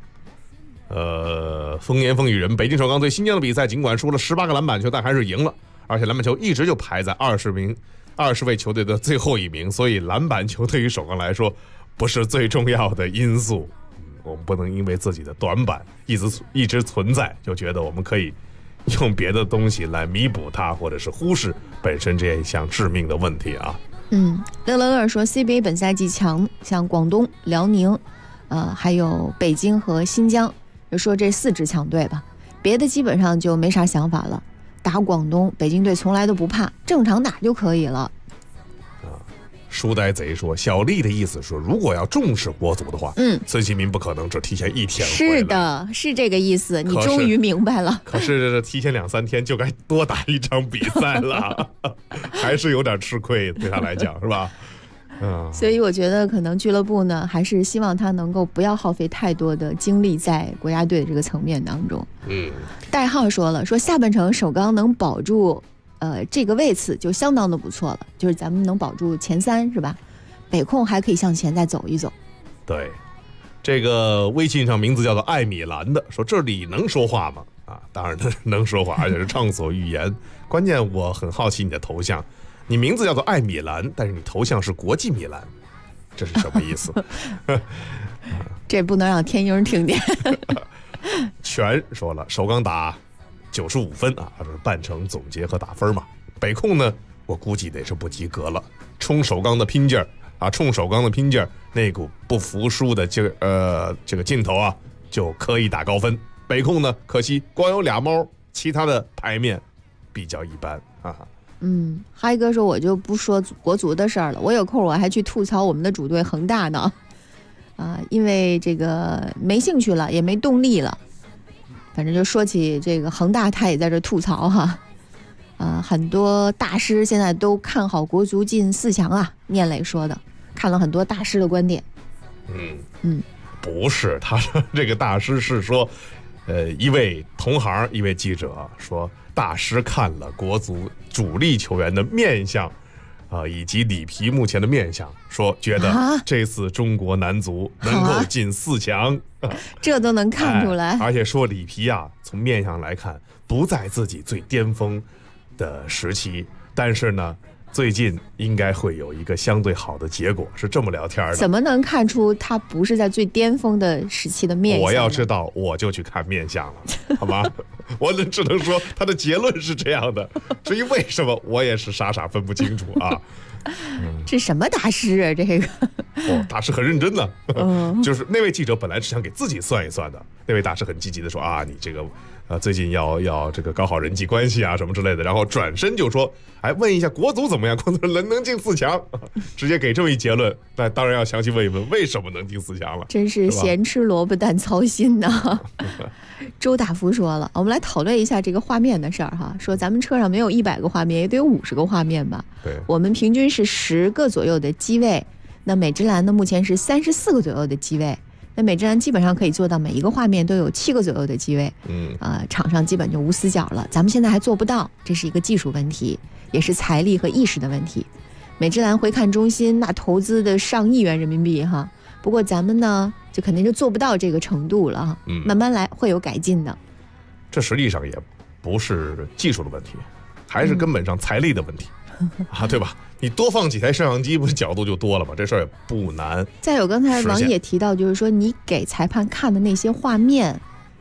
风言风语人，北京首钢对新疆的比赛，尽管输了18个篮板球，但还是赢了，而且篮板球一直就排在20位球队的最后一名，所以篮板球对于首钢来说不是最重要的因素。我们不能因为自己的短板一直存在，就觉得我们可以用别的东西来弥补它，或者是忽视本身这一项致命的问题啊。 乐乐乐说 CBA 本赛季强，像广东、辽宁，还有北京和新疆，就说这4支强队吧，别的基本上就没啥想法了。打广东，北京队从来都不怕，正常打就可以了。 书呆贼说，小丽的意思说，如果要重视国足的话，孙兴民不可能只提前1天回来。 是的，是这个意思，你终于明白了。 可是提前2-3天就该多打一场比赛了，还是有点吃亏，对他来讲是吧？ 所以我觉得可能俱乐部呢，还是希望他能够不要耗费太多的精力在国家队的这个层面当中。代号说了，说下半程首钢能保住这个位次就相当的不错了，就是咱们能保住前3是吧？北控还可以向前再走一走。 对，这个微信上名字叫做艾米兰的说，这里能说话吗？当然能说话，而且是畅所欲言。关键我很好奇你的头像，你名字叫做艾米兰，但是你头像是国际米兰，这是什么意思？ 这不能让天鹰听见。 全说了，首钢打95分啊，这是半程总结和打分嘛。北控呢，我估计得是不及格了。冲首钢的拼劲儿，那股不服输的劲儿，这个劲头啊，就可以打高分。北控呢，可惜光有俩猫，其他的牌面比较一般啊。 哈一哥说，我就不说国足的事儿了，我有空我还去吐槽我们的主队恒大呢，因为这个没兴趣了，也没动力了。反正就说起这个恒大，他也在这吐槽哈，很多大师现在都看好国足进4强啊。聂磊说的，看了很多大师的观点。 不是，他说这个大师是说，一位同行一位记者说，大师看了国足主力球员的面相，以及里皮目前的面相，说觉得这次中国男足能够进4强。 这都能看出来， 而且说里皮啊，从面相来看不在自己最巅峰的时期，但是呢，最近应该会有一个相对好的结果，是这么聊天的。 怎么能看出他不是在最巅峰的时期的面相？ 我要知道，我就去看面相了，好吧？我只能说他的结论是这样的，至于为什么，我也是傻傻分不清楚啊。 这什么大师啊？这个大师很认真的，就是那位记者本来是想给自己算一算的，那位大师很积极的说啊，你这个最近要这个搞好人际关系啊什么之类的，然后转身就说，问一下国足怎么样？国足能进4强，直接给这么一结论，那当然要详细问一问为什么能进4强了。 真是咸吃萝卜淡操心呐。周大福说了，我们来讨论一下这个画面的事儿哈。说咱们车上没有100个画面，也得有50个画面吧？ 对， 我们平均是10个左右的机位。那美职篮呢，目前是34个左右的机位。那美职篮基本上可以做到每一个画面都有7个左右的机位。场上基本就无死角了。咱们现在还做不到，这是一个技术问题，也是财力和意识的问题。美职篮回看中心，那投资的上亿元人民币哈。不过咱们呢，就肯定就做不到这个程度了哈。慢慢来，会有改进的。 这实际上也不是技术的问题，还是根本上财力的问题。对吧？你多放几台摄像机，不是角度就多了吗？这事儿也不难。 再有刚才王也提到，就是说你给裁判看的那些画面，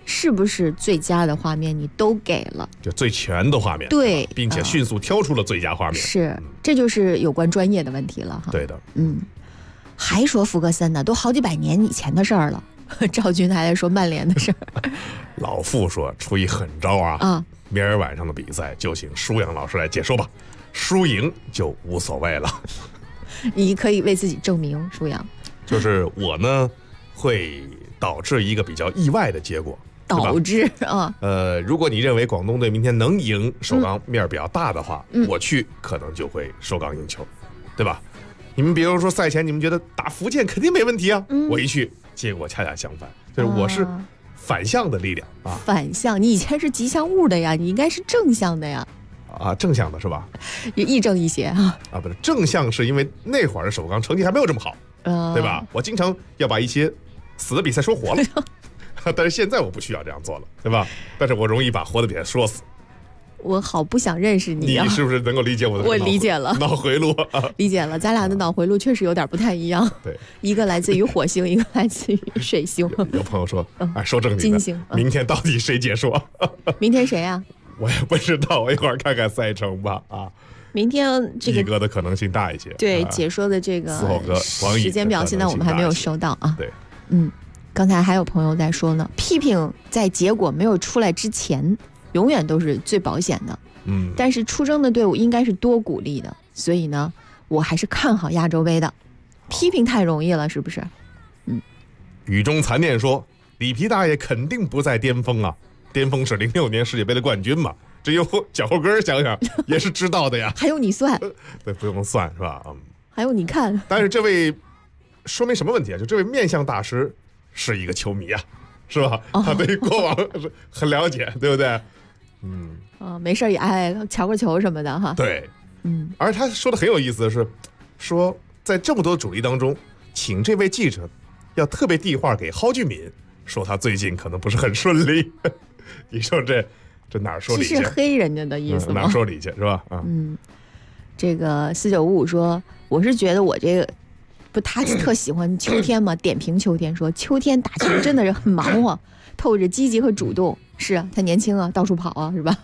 是不是最佳的画面你都给了， 就最全的画面， 对， 并且迅速挑出了最佳画面。 是，这就是有关专业的问题了哈。 对的， 还说福格森呢，都好几百年以前的事儿了。赵军还在说曼联的事儿。 老傅说出一狠招啊，明儿晚上的比赛就请舒阳老师来解说吧，输赢就无所谓了。 你可以为自己证明，舒阳。 就是我呢，会导致一个比较意外的结果。 导致啊， 如果你认为广东队明天能赢首钢面比较大的话，我去可能就会首钢赢球，对吧？你们比如说赛前你们觉得打福建肯定没问题啊，我一去结果恰恰相反，就是我是反向的力量啊。 反向，你以前是吉祥物的呀，你应该是正向的呀。 啊，正向的是吧？ 亦正亦邪啊。 啊，不是正向，是因为那会儿的首钢成绩还没有这么好，对吧？我经常要把一些死的比赛说活了。但是现在我不需要这样做了，对吧？但是我容易把活的比赛说死。 我好不想认识你啊！ 你是不是能够理解我的？ 我理解了， 脑回路理解了。咱俩的脑回路确实有点不太一样。 对， 一个来自于火星，一个来自于水星。 有朋友说，哎，说正经的， 金星， 明天到底谁解说？ 明天谁呀？ 我也不知道，我一会儿看看赛程吧。啊， 明天这个一哥的可能性大一些。 对，解说的这个四后哥时间表，现在我们还没有收到啊。 对， 刚才还有朋友在说呢，批评在结果没有出来之前，永远都是最保险的。但是出征的队伍应该是多鼓励的，所以呢，我还是看好亚洲杯的。批评太容易了，是不是？ 雨中残念说，里皮大爷肯定不在巅峰啊，巅峰是06年世界杯的冠军嘛，这由脚后跟想想也是知道的呀。 还用你算？ 对，不用算是吧？ 还用你看？ 但是这位说明什么问题啊？就这位面相大师是一个球迷啊，是吧？他对过往是很了解，对不对？ 没事也爱瞧个球什么的哈。 对，而他说的很有意思的是，说在这么多主力当中，请这位记者要特别递话给蒿俊闵，说他最近可能不是很顺利。你说这哪说理去？ 这是黑人家的意思吗？ 哪说理去是吧？ 这个4955说，我是觉得我这个不，他特喜欢秋天嘛，点评秋天说秋天打球真的是很忙活，透着积极和主动。是啊，他年轻啊，到处跑啊，是吧？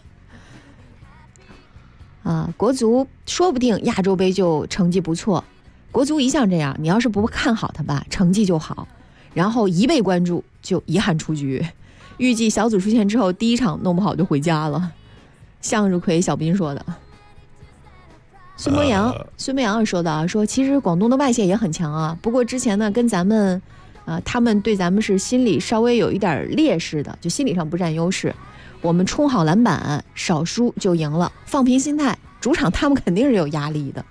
国足说不定亚洲杯就成绩不错，国足一向这样，你要是不看好他吧，成绩就好，然后一被关注就遗憾出局。预计小组出线之后，第一场弄不好就回家了。向日葵小兵说的。孙博洋也说到说其实广东的外线也很强啊，不过之前呢跟咱们，他们对咱们是心理稍微有一点劣势的，就心理上不占优势。我们冲好篮板，少输就赢了，放平心态，主场他们肯定是有压力的。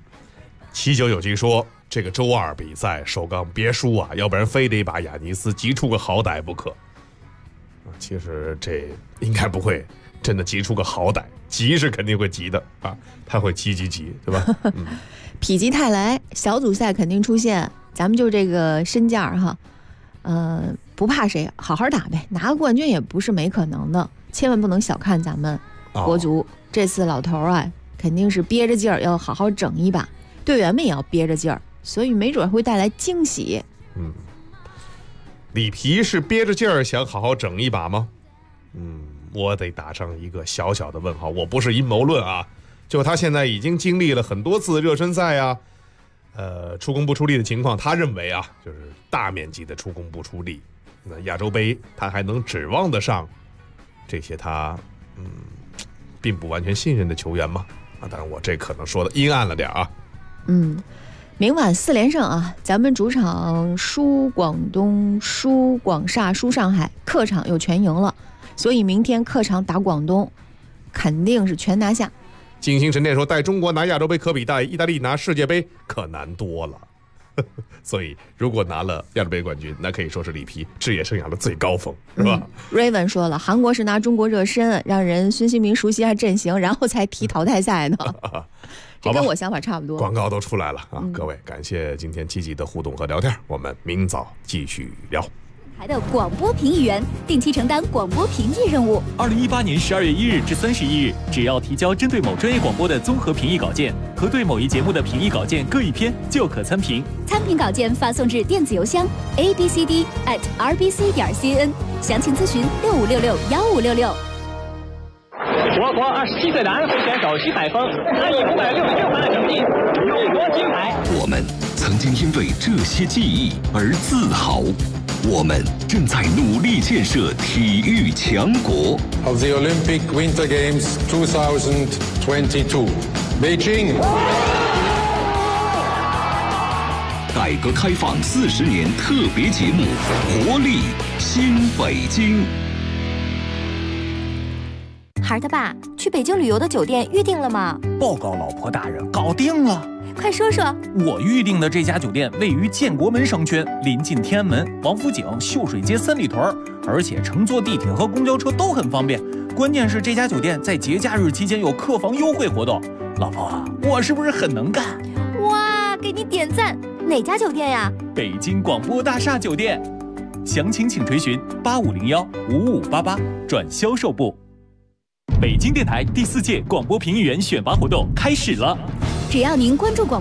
79有机说，这个周二比赛首钢别输啊，要不然非得把亚尼斯急出个好歹不可。其实这应该不会真的急出个好歹，急是肯定会急的啊，他会急，对吧？ 否极泰来，小组赛肯定出现，咱们就这个身价哈，不怕谁，好好打呗，拿个冠军也不是没可能的，千万不能小看咱们国足。这次老头啊，肯定是憋着劲儿要好好整一把，队员们也要憋着劲儿，所以没准会带来惊喜。 里皮是憋着劲儿想好好整一把吗？我得打上一个小小的问号。我不是阴谋论啊，就他现在已经经历了很多次热身赛啊，出工不出力的情况，他认为啊，就是大面积的出工不出力。那亚洲杯他还能指望得上这些他并不完全信任的球员吗？当然我这可能说的阴暗了点啊。 明晚4连胜啊，咱们主场输广东，输广厦，输上海，客场又全赢了，所以明天客场打广东肯定是全拿下。 静心沉淀说，带中国拿亚洲杯可比带意大利拿世界杯可难多了。所以如果拿了亚洲杯冠军，那可以说是里皮职业生涯的最高峰，是吧 ？Raven 说了，韩国是拿中国热身，让人孙兴民熟悉下阵型，然后才踢淘汰赛呢。这跟我想法差不多。 广告都出来了啊！各位，感谢今天积极的互动和聊天，我们明早继续聊。 台的广播评议员定期承担广播评议任务。 2018年12月1日至31日，只要提交针对某专业广播的综合评议稿件和对某一节目的评议稿件各一篇，就可参评。 参评稿件发送至电子邮箱 abcd@rbc.cn， 详情咨询65661566。 我国27岁男会选手徐海峰，他以566分的成绩勇夺金牌。 我们曾经因为这些记忆而自豪，我们正在努力建设体育强国。 Of the Olympic Winter Games 2022, Beijing。 改革开放40年特别节目《活力新北京》。 孩儿他爸，去北京旅游的酒店预定了吗？ 报告老婆大人，搞定了。 快说说。 我预定的这家酒店位于建国门商圈，临近天安门、王府井、秀水街三里屯，而且乘坐地铁和公交车都很方便。关键是这家酒店在节假日期间有客房优惠活动。老婆啊，我是不是很能干？ 哇，给你点赞！哪家酒店呀？ 北京广播大厦酒店。详情请垂询8501-5588转销售部。北京电台第4届广播评议员选拔活动开始了， 只要您关注广播